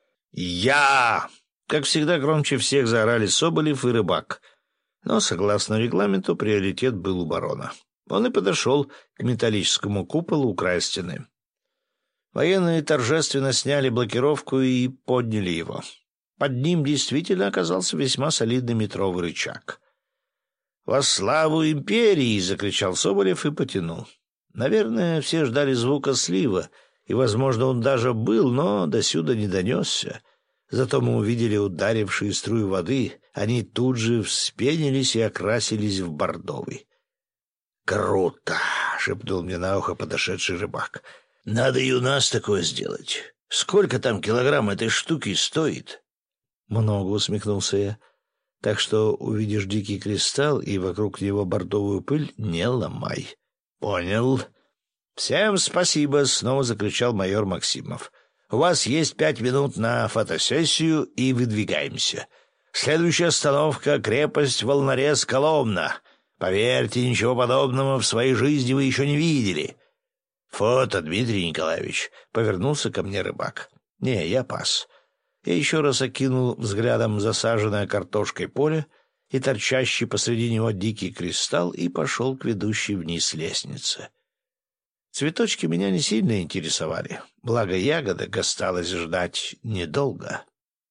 «Я!» Как всегда, громче всех заорали Соболев и Рыбак. Но, согласно регламенту, приоритет был у барона. Он и подошел к металлическому куполу у края стены. Военные торжественно сняли блокировку и подняли его. Под ним действительно оказался весьма солидный метровый рычаг. «Во славу империи!» — закричал Соболев и потянул. Наверное, все ждали звука слива, и, возможно, он даже был, но досюда не донесся. Зато мы увидели ударившие струю воды, они тут же вспенились и окрасились в бордовый. «Круто!» — шепнул мне на ухо подошедший Рыбак. «Надо и у нас такое сделать. Сколько там килограмм этой штуки стоит?» «Много», — усмехнулся я. «Так что увидишь дикий кристалл и вокруг него бордовую пыль, не ломай». «Понял». «Всем спасибо», — снова закричал майор Максимов. «У вас есть пять минут на фотосессию, и выдвигаемся. Следующая остановка — крепость Волнорез-Коломна. Поверьте, ничего подобного в своей жизни вы еще не видели». «Фото, Дмитрий Николаевич», — повернулся ко мне Рыбак. «Не, я пас». Я еще раз окинул взглядом засаженное картошкой поле и торчащий посреди него дикий кристалл и пошел к ведущей вниз лестнице. Цветочки меня не сильно интересовали, благо ягодок осталось ждать недолго.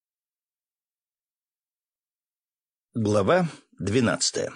Глава двенадцатая.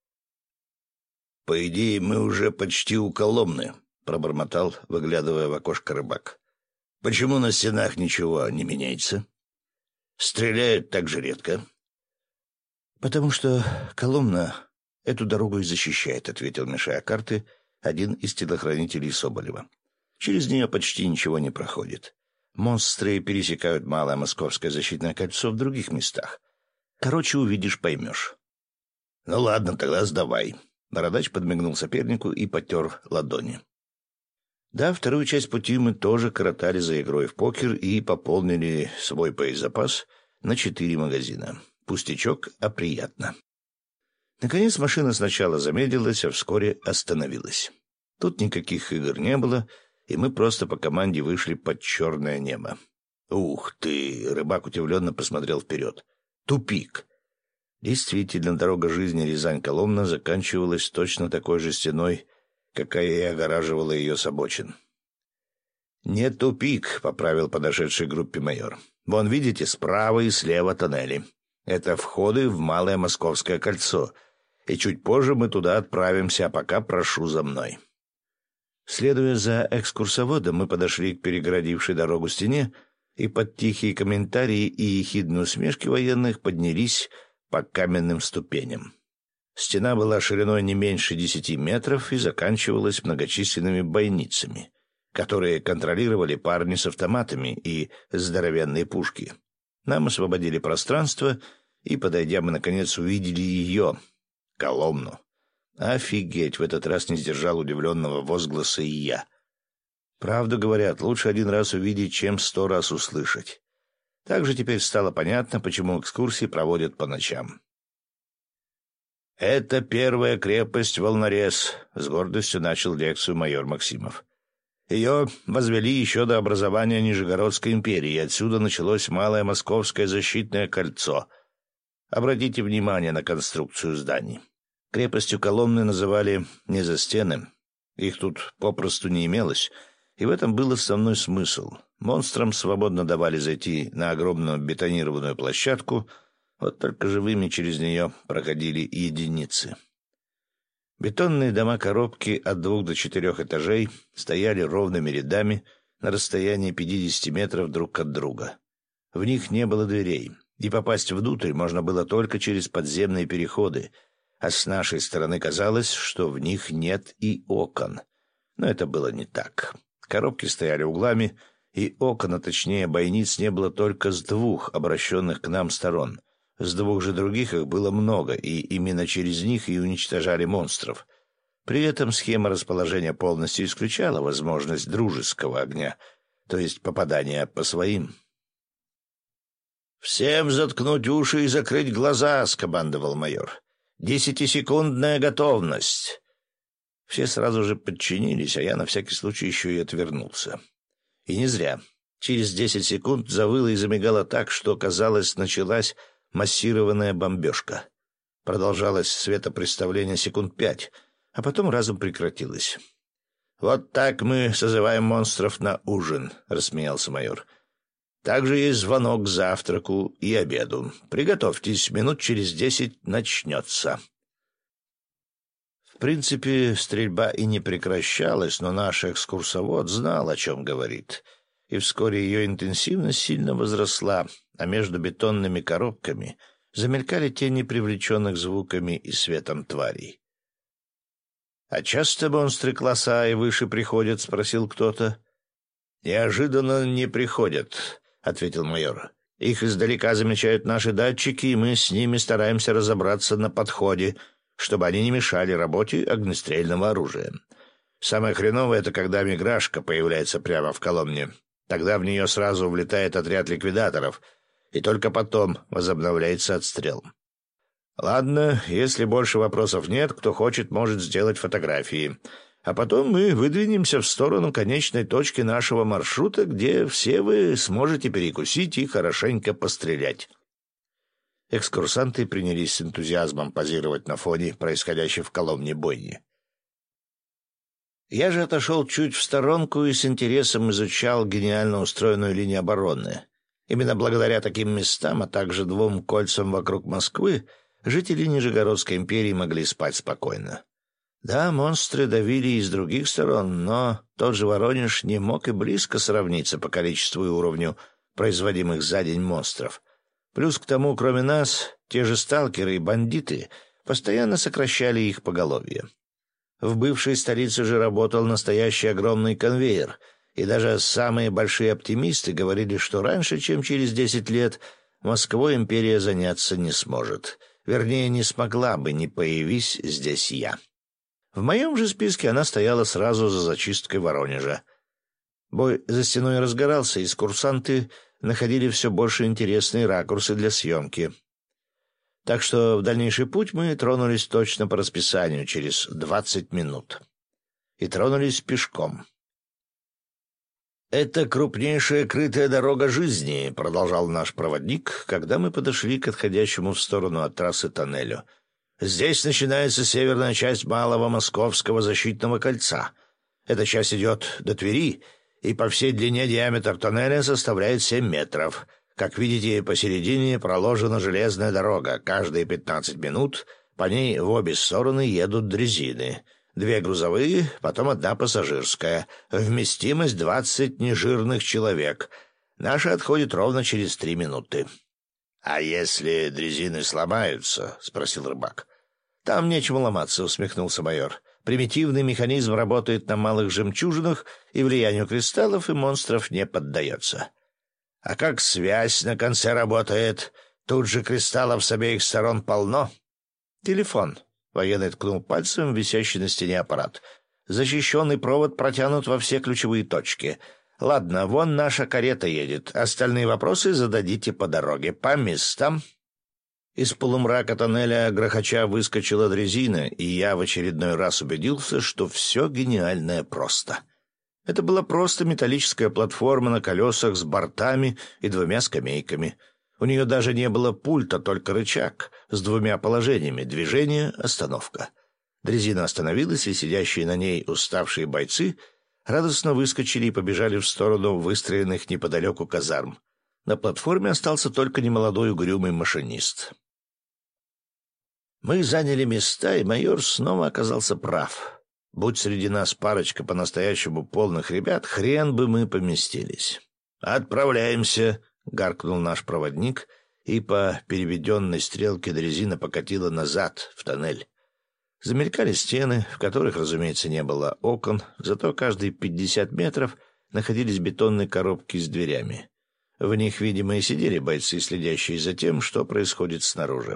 «По идее, мы уже почти у Коломны», — пробормотал, выглядывая в окошко Рыбак. «Почему на стенах ничего не меняется? Стреляют так же редко». «Потому что Коломна эту дорогу и защищает», — ответил, мешая карты, один из телохранителей Соболева. «Через нее почти ничего не проходит. Монстры пересекают Малое Московское защитное кольцо в других местах. Короче, увидишь, поймешь». «Ну ладно, тогда сдавай». Бородач подмигнул сопернику и потер ладони. Да, вторую часть пути мы тоже коротали за игрой в покер и пополнили свой боезапас на четыре магазина. Пустячок, а приятно. Наконец машина сначала замедлилась, а вскоре остановилась. Тут никаких игр не было, и мы просто по команде вышли под черное небо. «Ух ты!» — рыбак удивленно посмотрел вперед. «Тупик!» Действительно, дорога жизни Рязань-Коломна заканчивалась точно такой же стеной, какая и огораживала ее с обочин. «Не тупик», — поправил подошедший к группе майор. «Вон, видите, справа и слева тоннели. Это входы в Малое Московское кольцо, и чуть позже мы туда отправимся, а пока прошу за мной». Следуя за экскурсоводом, мы подошли к перегородившей дорогу стене и под тихие комментарии и ехидные усмешки военных поднялись по каменным ступеням. Стена была шириной не меньше десяти метров и заканчивалась многочисленными бойницами, которые контролировали парни с автоматами и здоровенные пушки. Нам освободили пространство, и, подойдя, мы, наконец, увидели ее, Коломну. Офигеть, в этот раз не сдержал удивленного возгласа и я. Правду говорят, лучше один раз увидеть, чем сто раз услышать. Также теперь стало понятно, почему экскурсии проводят по ночам. «Это первая крепость Волнорез», — с гордостью начал лекцию майор Максимов. «Ее возвели еще до образования Нижегородской империи, и отсюда началось Малое Московское защитное кольцо. Обратите внимание на конструкцию зданий. Крепостью Коломны называли не за стены, их тут попросту не имелось, и в этом был основной смысл. Монстрам свободно давали зайти на огромную бетонированную площадку, вот только живыми через нее проходили единицы. Бетонные дома-коробки от двух до четырех этажей стояли ровными рядами на расстоянии пятидесяти метров друг от друга. В них не было дверей, и попасть внутрь можно было только через подземные переходы, а с нашей стороны казалось, что в них нет и окон. Но это было не так. Коробки стояли углами, и окон, а точнее бойниц, не было только с двух обращенных к нам сторон. С двух же других их было много, и именно через них и уничтожали монстров. При этом схема расположения полностью исключала возможность дружеского огня, то есть попадания по своим. «Всем заткнуть уши и закрыть глаза!» — скомандовал майор. «Десятисекундная готовность!» Все сразу же подчинились, а я на всякий случай еще и отвернулся. И не зря. Через десять секунд завыло и замигало так, что, казалось, началась массированная бомбежка. Продолжалось светопреставление секунд пять, а потом разом прекратилось. «Вот так мы созываем монстров на ужин», — рассмеялся майор. «Также есть звонок к завтраку и обеду. Приготовьтесь, минут через десять начнется». В принципе, стрельба и не прекращалась, но наш экскурсовод знал, о чем говорит. И вскоре ее интенсивность сильно возросла, а между бетонными коробками замелькали тени привлеченных звуками и светом тварей. «А часто монстры класса А и выше приходят?» — спросил кто-то. «Неожиданно не приходят», — ответил майор. «Их издалека замечают наши датчики, и мы с ними стараемся разобраться на подходе, чтобы они не мешали работе огнестрельного оружия. Самое хреновое — это когда миграшка появляется прямо в Коломне. Тогда в нее сразу влетает отряд ликвидаторов, и только потом возобновляется отстрел. Ладно, если больше вопросов нет, кто хочет, может сделать фотографии. А потом мы выдвинемся в сторону конечной точки нашего маршрута, где все вы сможете перекусить и хорошенько пострелять». Экскурсанты принялись с энтузиазмом позировать на фоне происходящей в Коломне бойни. Я же отошел чуть в сторонку и с интересом изучал гениально устроенную линию обороны. Именно благодаря таким местам, а также двум кольцам вокруг Москвы, жители Нижегородской империи могли спать спокойно. Да, монстры давили и с других сторон, но тот же Воронеж не мог и близко сравниться по количеству и уровню производимых за день монстров. Плюс к тому, кроме нас, те же сталкеры и бандиты постоянно сокращали их поголовье. В бывшей столице же работал настоящий огромный конвейер, и даже самые большие оптимисты говорили, что раньше, чем через десять лет, Москвой империя заняться не сможет. Вернее, не смогла бы, не появись здесь я. В моем же списке она стояла сразу за зачисткой Воронежа. Бой за стеной разгорался, и курсанты находили все больше интересные ракурсы для съемки. Так что в дальнейший путь мы тронулись точно по расписанию, через двадцать минут. И тронулись пешком. «Это крупнейшая крытая дорога жизни», — продолжал наш проводник, когда мы подошли к отходящему в сторону от трассы тоннелю. «Здесь начинается северная часть Малого Московского защитного кольца. Эта часть идет до Твери, и по всей длине диаметр тоннеля составляет семь метров. Как видите, посередине проложена железная дорога. Каждые пятнадцать минут по ней в обе стороны едут дрезины. Две грузовые, потом одна пассажирская. Вместимость двадцать нежирных человек. Наша отходит ровно через три минуты». «А если дрезины сломаются?» — спросил рыбак. «Там нечему ломаться», — усмехнулся майор. «Примитивный механизм работает на малых жемчужинах и влиянию кристаллов и монстров не поддается». «А как связь на конце работает? Тут же кристаллов с обеих сторон полно». «Телефон». Военный ткнул пальцем в висящий на стене аппарат. «Защищенный провод протянут во все ключевые точки. Ладно, вон наша карета едет. Остальные вопросы зададите по дороге. По местам». Из полумрака тоннеля грохоча выскочила дрезина, и я в очередной раз убедился, что все гениальное просто. Это была просто металлическая платформа на колесах с бортами и двумя скамейками. У нее даже не было пульта, только рычаг с двумя положениями — движение, остановка. Дрезина остановилась, и сидящие на ней уставшие бойцы радостно выскочили и побежали в сторону выстроенных неподалеку казарм. На платформе остался только немолодой угрюмый машинист. Мы заняли места, и майор снова оказался прав. Будь среди нас парочка по-настоящему полных ребят, хрен бы мы поместились. «Отправляемся!» — гаркнул наш проводник, и по переведенной стрелке дрезина покатила назад, в тоннель. Замелькали стены, в которых, разумеется, не было окон, зато каждые пятьдесят метров находились бетонные коробки с дверями. В них, видимо, и сидели бойцы, следящие за тем, что происходит снаружи.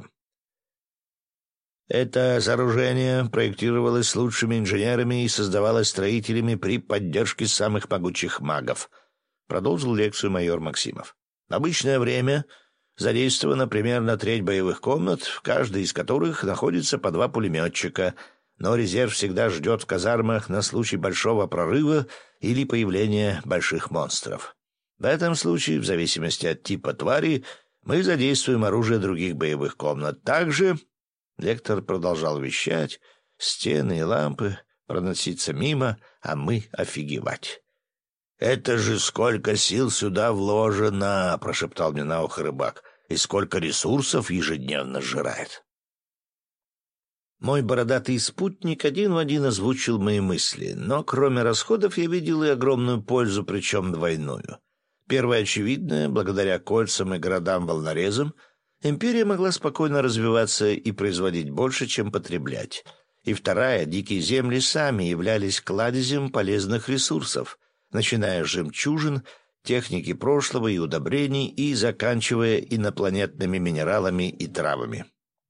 Это сооружение проектировалось лучшими инженерами и создавалось строителями при поддержке самых могучих магов, продолжил лекцию майор Максимов. В обычное время задействована примерно треть боевых комнат, в каждой из которых находится по два пулеметчика, но резерв всегда ждет в казармах на случай большого прорыва или появления больших монстров. В этом случае, в зависимости от типа твари, мы задействуем оружие других боевых комнат. Также лектор продолжал вещать, стены и лампы проноситься мимо, а мы офигевать. «Это же сколько сил сюда вложено!» — прошептал мне на ухо рыбак. «И сколько ресурсов ежедневно сжирает!» Мой бородатый спутник один в один озвучил мои мысли, но кроме расходов я видел и огромную пользу, причем двойную. Первая очевидная: благодаря кольцам и городам-волнорезам империя могла спокойно развиваться и производить больше, чем потреблять. И вторая: дикие земли сами являлись кладезем полезных ресурсов, начиная с жемчужин, техники прошлого и удобрений и заканчивая инопланетными минералами и травами.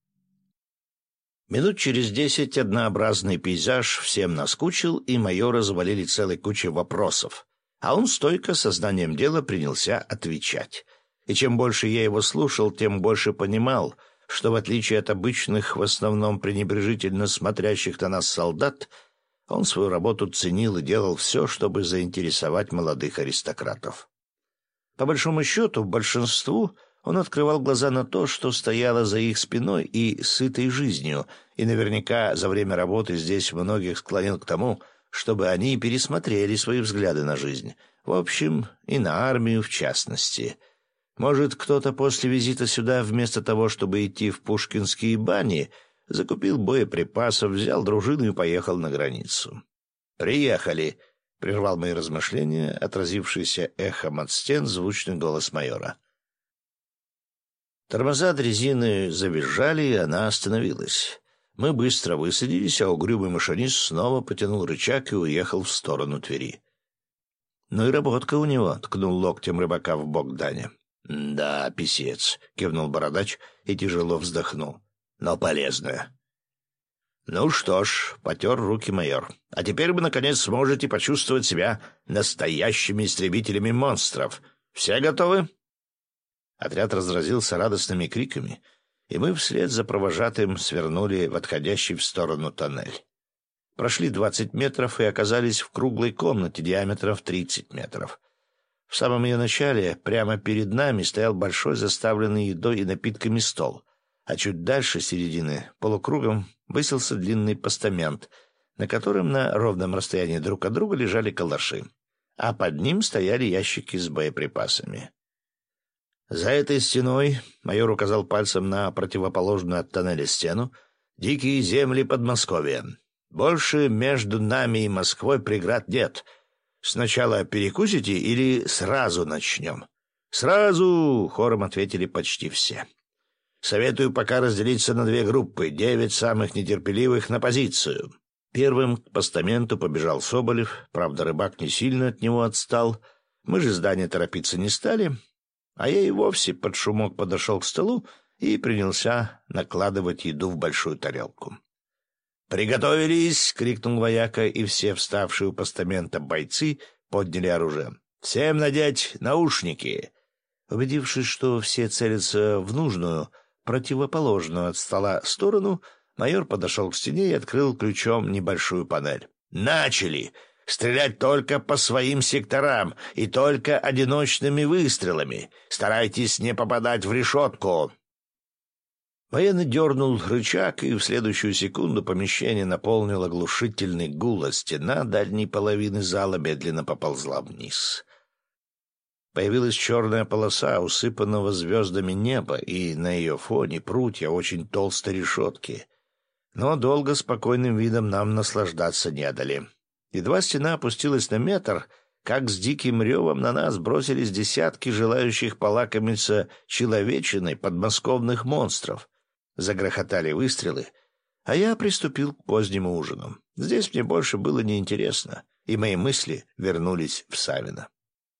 Минут через десять однообразный пейзаж всем наскучил, и майора завалили целой кучей вопросов, а он стойко, сознанием дела, принялся отвечать. И чем больше я его слушал, тем больше понимал, что, в отличие от обычных, в основном пренебрежительно смотрящих на нас солдат, он свою работу ценил и делал все, чтобы заинтересовать молодых аристократов. По большому счету, большинству он открывал глаза на то, что стояло за их спиной и сытой жизнью, и наверняка за время работы здесь многих склонил к тому, чтобы они пересмотрели свои взгляды на жизнь, в общем, и на армию в частности. Может, кто-то после визита сюда, вместо того, чтобы идти в пушкинские бани, закупил боеприпасов, взял дружину и поехал на границу. «Приехали!» — прервал мои размышления, отразившийся эхом от стен звучный голос майора. Тормоза дрезины завизжали, и она остановилась. Мы быстро высадились, а угрюмый машинист снова потянул рычаг и уехал в сторону Твери. «Ну и работка у него», — ткнул локтем рыбака в бок Даня. «Да, писец», — кивнул бородач и тяжело вздохнул. но полезное. «Ну что ж», — потер руки майор, — «а теперь вы, наконец, сможете почувствовать себя настоящими истребителями монстров. Все готовы?» Отряд разразился радостными криками, и мы вслед за провожатым свернули в отходящий в сторону тоннель. Прошли двадцать метров и оказались в круглой комнате диаметром в тридцать метров. В самом ее начале прямо перед нами стоял большой заставленный едой и напитками стол, а чуть дальше середины полукругом высился длинный постамент, на котором на ровном расстоянии друг от друга лежали калаши, а под ним стояли ящики с боеприпасами. За этой стеной, майор указал пальцем на противоположную от тоннеля стену, дикие земли Подмосковья. Больше между нами и Москвой преград нет. Сначала перекусите или сразу начнем? Сразу, хором ответили почти все. Советую пока разделиться на две группы, девять самых нетерпеливых на позицию. Первым к постаменту побежал Соболев, правда, рыбак не сильно от него отстал. Мы же здание торопиться не стали, а я и вовсе под шумок подошел к столу и принялся накладывать еду в большую тарелку. «Приготовились!» — крикнул вояка, и все вставшие у постамента бойцы подняли оружие. «Всем надеть наушники!» Убедившись, что все целятся в нужную, противоположную от стола сторону, майор подошел к стене и открыл ключом небольшую панель. «Начали! Стрелять только по своим секторам и только одиночными выстрелами. Старайтесь не попадать в решетку!» Военный дернул рычаг, и в следующую секунду помещение наполнил оглушительный гул, а стена дальней половины зала медленно поползла вниз. Появилась черная полоса усыпанного звездами неба, и на ее фоне прутья очень толстой решетки. Но долго спокойным видом нам наслаждаться не дали. Едва стена опустилась на метр, как с диким ревом на нас бросились десятки желающих полакомиться человечиной подмосковных монстров. Загрохотали выстрелы, а я приступил к позднему ужину. Здесь мне больше было неинтересно, и мои мысли вернулись в Савино.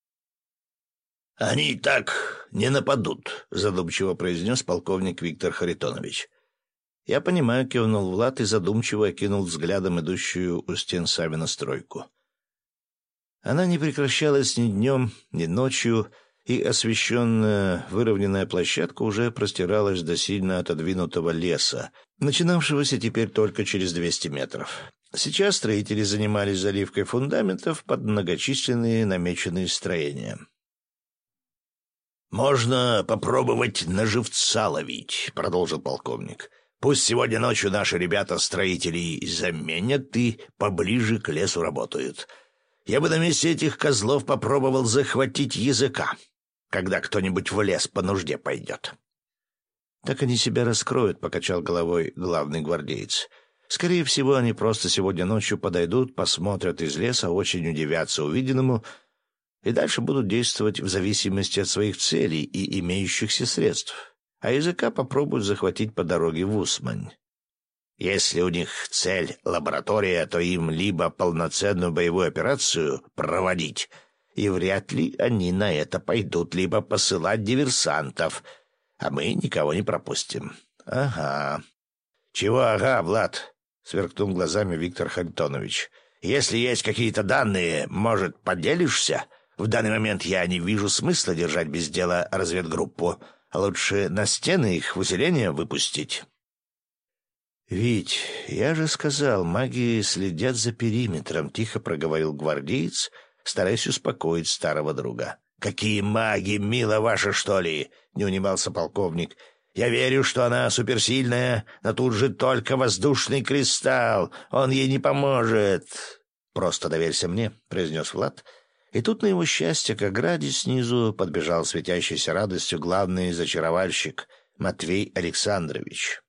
«Они так не нападут», — задумчиво произнес полковник Виктор Харитонович. Я понимаю, кивнул Влад и задумчиво окинул взглядом идущую у стен Савино стройку. Она не прекращалась ни днем, ни ночью, и освещенная выровненная площадка уже простиралась до сильно отодвинутого леса, начинавшегося теперь только через двести метров. Сейчас строители занимались заливкой фундаментов под многочисленные намеченные строения. «Можно попробовать на живца ловить», — продолжил полковник. «Пусть сегодня ночью наши ребята-строители заменят и поближе к лесу работают. Я бы на месте этих козлов попробовал захватить языка, когда кто-нибудь в лес по нужде пойдет». «Так они себя раскроют», — покачал головой главный гвардеец. «Скорее всего, они просто сегодня ночью подойдут, посмотрят из леса, очень удивятся увиденному и дальше будут действовать в зависимости от своих целей и имеющихся средств, а языка попробуют захватить по дороге в Усмань. Если у них цель — лаборатория, то им либо полноценную боевую операцию проводить, и вряд ли они на это пойдут, либо посылать диверсантов, а мы никого не пропустим». «Ага». «Чего ага, Влад?» — сверкнул глазами Виктор Харитонович. «Если есть какие-то данные, может, поделишься? В данный момент я не вижу смысла держать без дела разведгруппу. Лучше на стены их в усиление выпустить». «Вить, я же сказал, маги следят за периметром», — тихо проговорил гвардеец, стараясь успокоить старого друга. «Какие маги, мила ваша, что ли?» — не унимался полковник. «Я верю, что она суперсильная, но тут же только воздушный кристалл, он ей не поможет». «Просто доверься мне», — произнес Влад. И тут, на его счастье, к ограде снизу подбежал светящийся радостью главный зачаровальщик Матвей Александрович.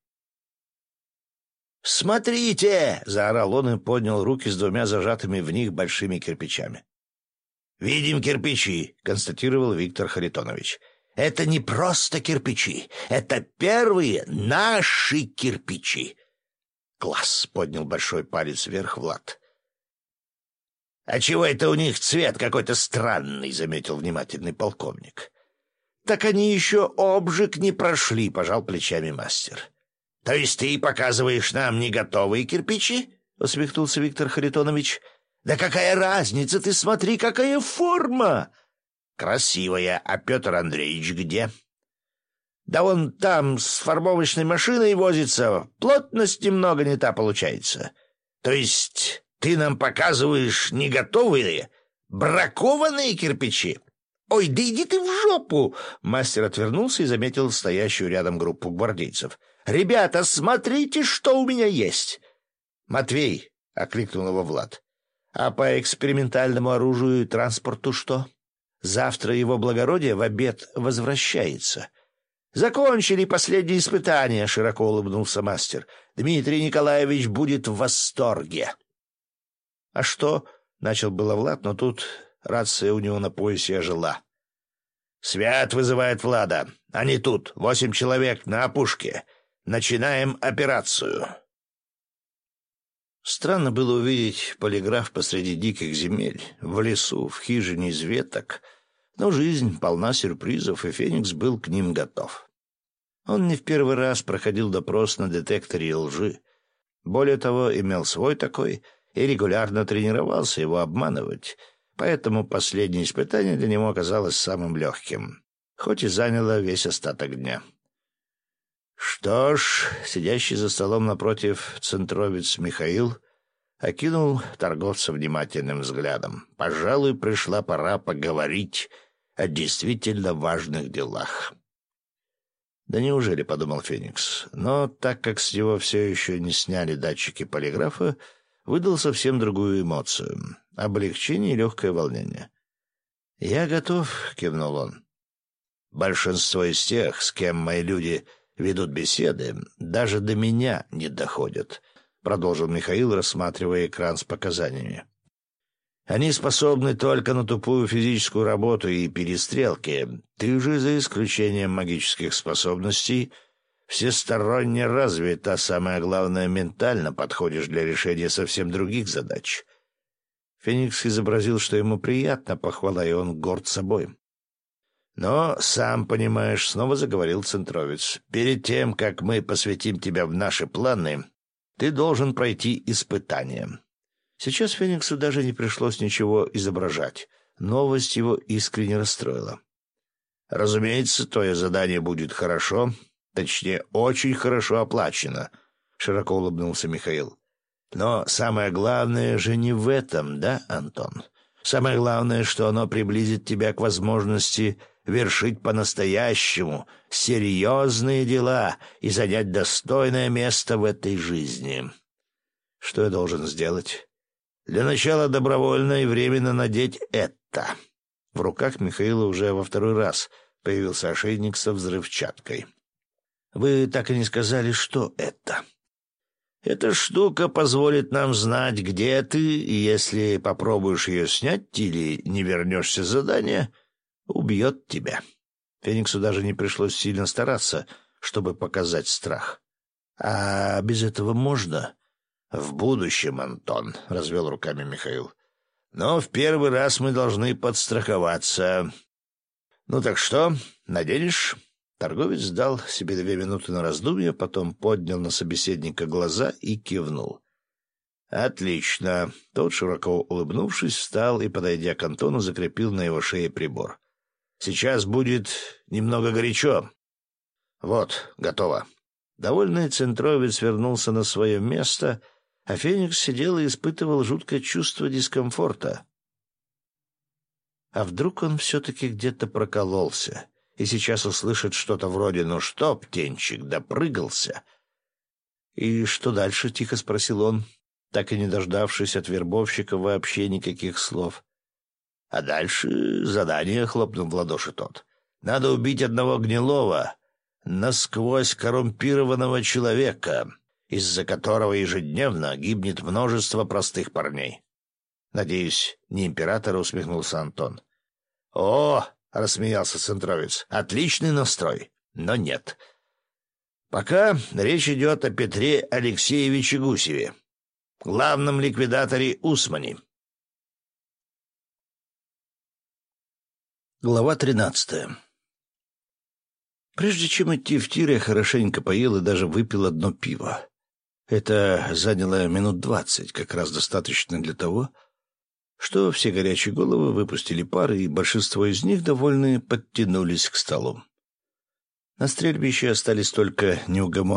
«Смотрите!» — заорал он и поднял руки с двумя зажатыми в них большими кирпичами. «Видим кирпичи», — констатировал Виктор Харитонович. «Это не просто кирпичи, это первые наши кирпичи». «Класс!» — поднял большой палец вверх Влад. «А чего это у них цвет какой-то странный?» — заметил внимательный полковник. «Так они еще обжиг не прошли», — пожал плечами мастер. То есть ты показываешь нам не готовые кирпичи? — усмехнулся Виктор Харитонович. — Да какая разница, ты смотри, какая форма! — Красивая, а Петр Андреевич где? — Да он там с формовочной машиной возится, плотность немного не та получается. То есть ты нам показываешь не готовые, бракованные кирпичи? Ой, да иди ты в жопу! Мастер отвернулся и заметил стоящую рядом группу гвардейцев. «Ребята, смотрите, что у меня есть!» «Матвей!» — окликнул его Влад. «А по экспериментальному оружию и транспорту что? Завтра его благородие в обед возвращается». «Закончили последние испытания», — широко улыбнулся мастер. «Дмитрий Николаевич будет в восторге». «А что?» — начал было Влад, но тут рация у него на поясе ожила. «Свят вызывает Влада. Они тут, восемь человек на опушке. Начинаем операцию». Странно было увидеть полиграф посреди диких земель, в лесу, в хижине из веток, но жизнь полна сюрпризов, и Феникс был к ним готов. Он не в первый раз проходил допрос на детекторе лжи. Более того, имел свой такой и регулярно тренировался его обманывать, поэтому последнее испытание для него оказалось самым легким, хоть и заняло весь остаток дня. Что ж, сидящий за столом напротив центровец Михаил окинул торговца внимательным взглядом. Пожалуй, пришла пора поговорить о действительно важных делах. «Да неужели?» — подумал Феникс. Но так как с него все еще не сняли датчики полиграфа, выдал совсем другую эмоцию — облегчение и легкое волнение. «Я готов», — кивнул он. «Большинство из тех, с кем мои люди ведут беседы, даже до меня не доходят», — продолжил Михаил, рассматривая экран с показаниями. «Они способны только на тупую физическую работу и перестрелки. Ты же, за исключением магических способностей, всесторонне развит, а самое главное, ментально подходишь для решения совсем других задач». Феникс изобразил, что ему приятна похвала, и он горд собой. «Но, сам понимаешь, — снова заговорил Центровец, — перед тем, как мы посвятим тебя в наши планы, ты должен пройти испытание». Сейчас Фениксу даже не пришлось ничего изображать. Новость его искренне расстроила. «Разумеется, твое задание будет хорошо, точнее, очень хорошо оплачено», — широко улыбнулся Михаил. «Но самое главное же не в этом, да, Антон? Самое главное, что оно приблизит тебя к возможности вершить по-настоящему серьезные дела и занять достойное место в этой жизни. Что я должен сделать? Для начала добровольно и временно надеть это». В руках Михаила уже во второй раз появился ошейник со взрывчаткой. «Вы так и не сказали, что это?» «Эта штука позволит нам знать, где ты, и если попробуешь ее снять или не вернешься с задания, убьет тебя». Фениксу даже не пришлось сильно стараться, чтобы показать страх. «А без этого можно?» «В будущем, Антон», — развел руками Михаил. «Но в первый раз мы должны подстраховаться. Ну так что, наденешь?» Торговец дал себе две минуты на раздумье, потом поднял на собеседника глаза и кивнул. «Отлично». Тот, широко улыбнувшись, встал и, подойдя к Антону, закрепил на его шее прибор. «Сейчас будет немного горячо. Вот, готово». Довольный центровец вернулся на свое место, а Феникс сидел и испытывал жуткое чувство дискомфорта. А вдруг он все-таки где-то прокололся и сейчас услышит что-то вроде «Ну что, птенчик, допрыгался?» «И что дальше?» — тихо спросил он, так и не дождавшись от вербовщика вообще никаких слов. «А дальше задание», — хлопнул в ладоши тот. «Надо убить одного гнилого, насквозь коррумпированного человека, из-за которого ежедневно гибнет множество простых парней». «Надеюсь, не императора?» — усмехнулся Антон. «О!» — рассмеялся Центровец. «Отличный настрой, но нет. Пока речь идет о Петре Алексеевиче Гусеве, главном ликвидаторе Усмани». Глава тринадцатая. Прежде чем идти в тир, я хорошенько поел и даже выпил одно пиво. Это заняло минут двадцать, как раз достаточно для того, что все горячие головы выпустили пар, и большинство из них, довольные, подтянулись к столу. На стрельбище остались только неугомонные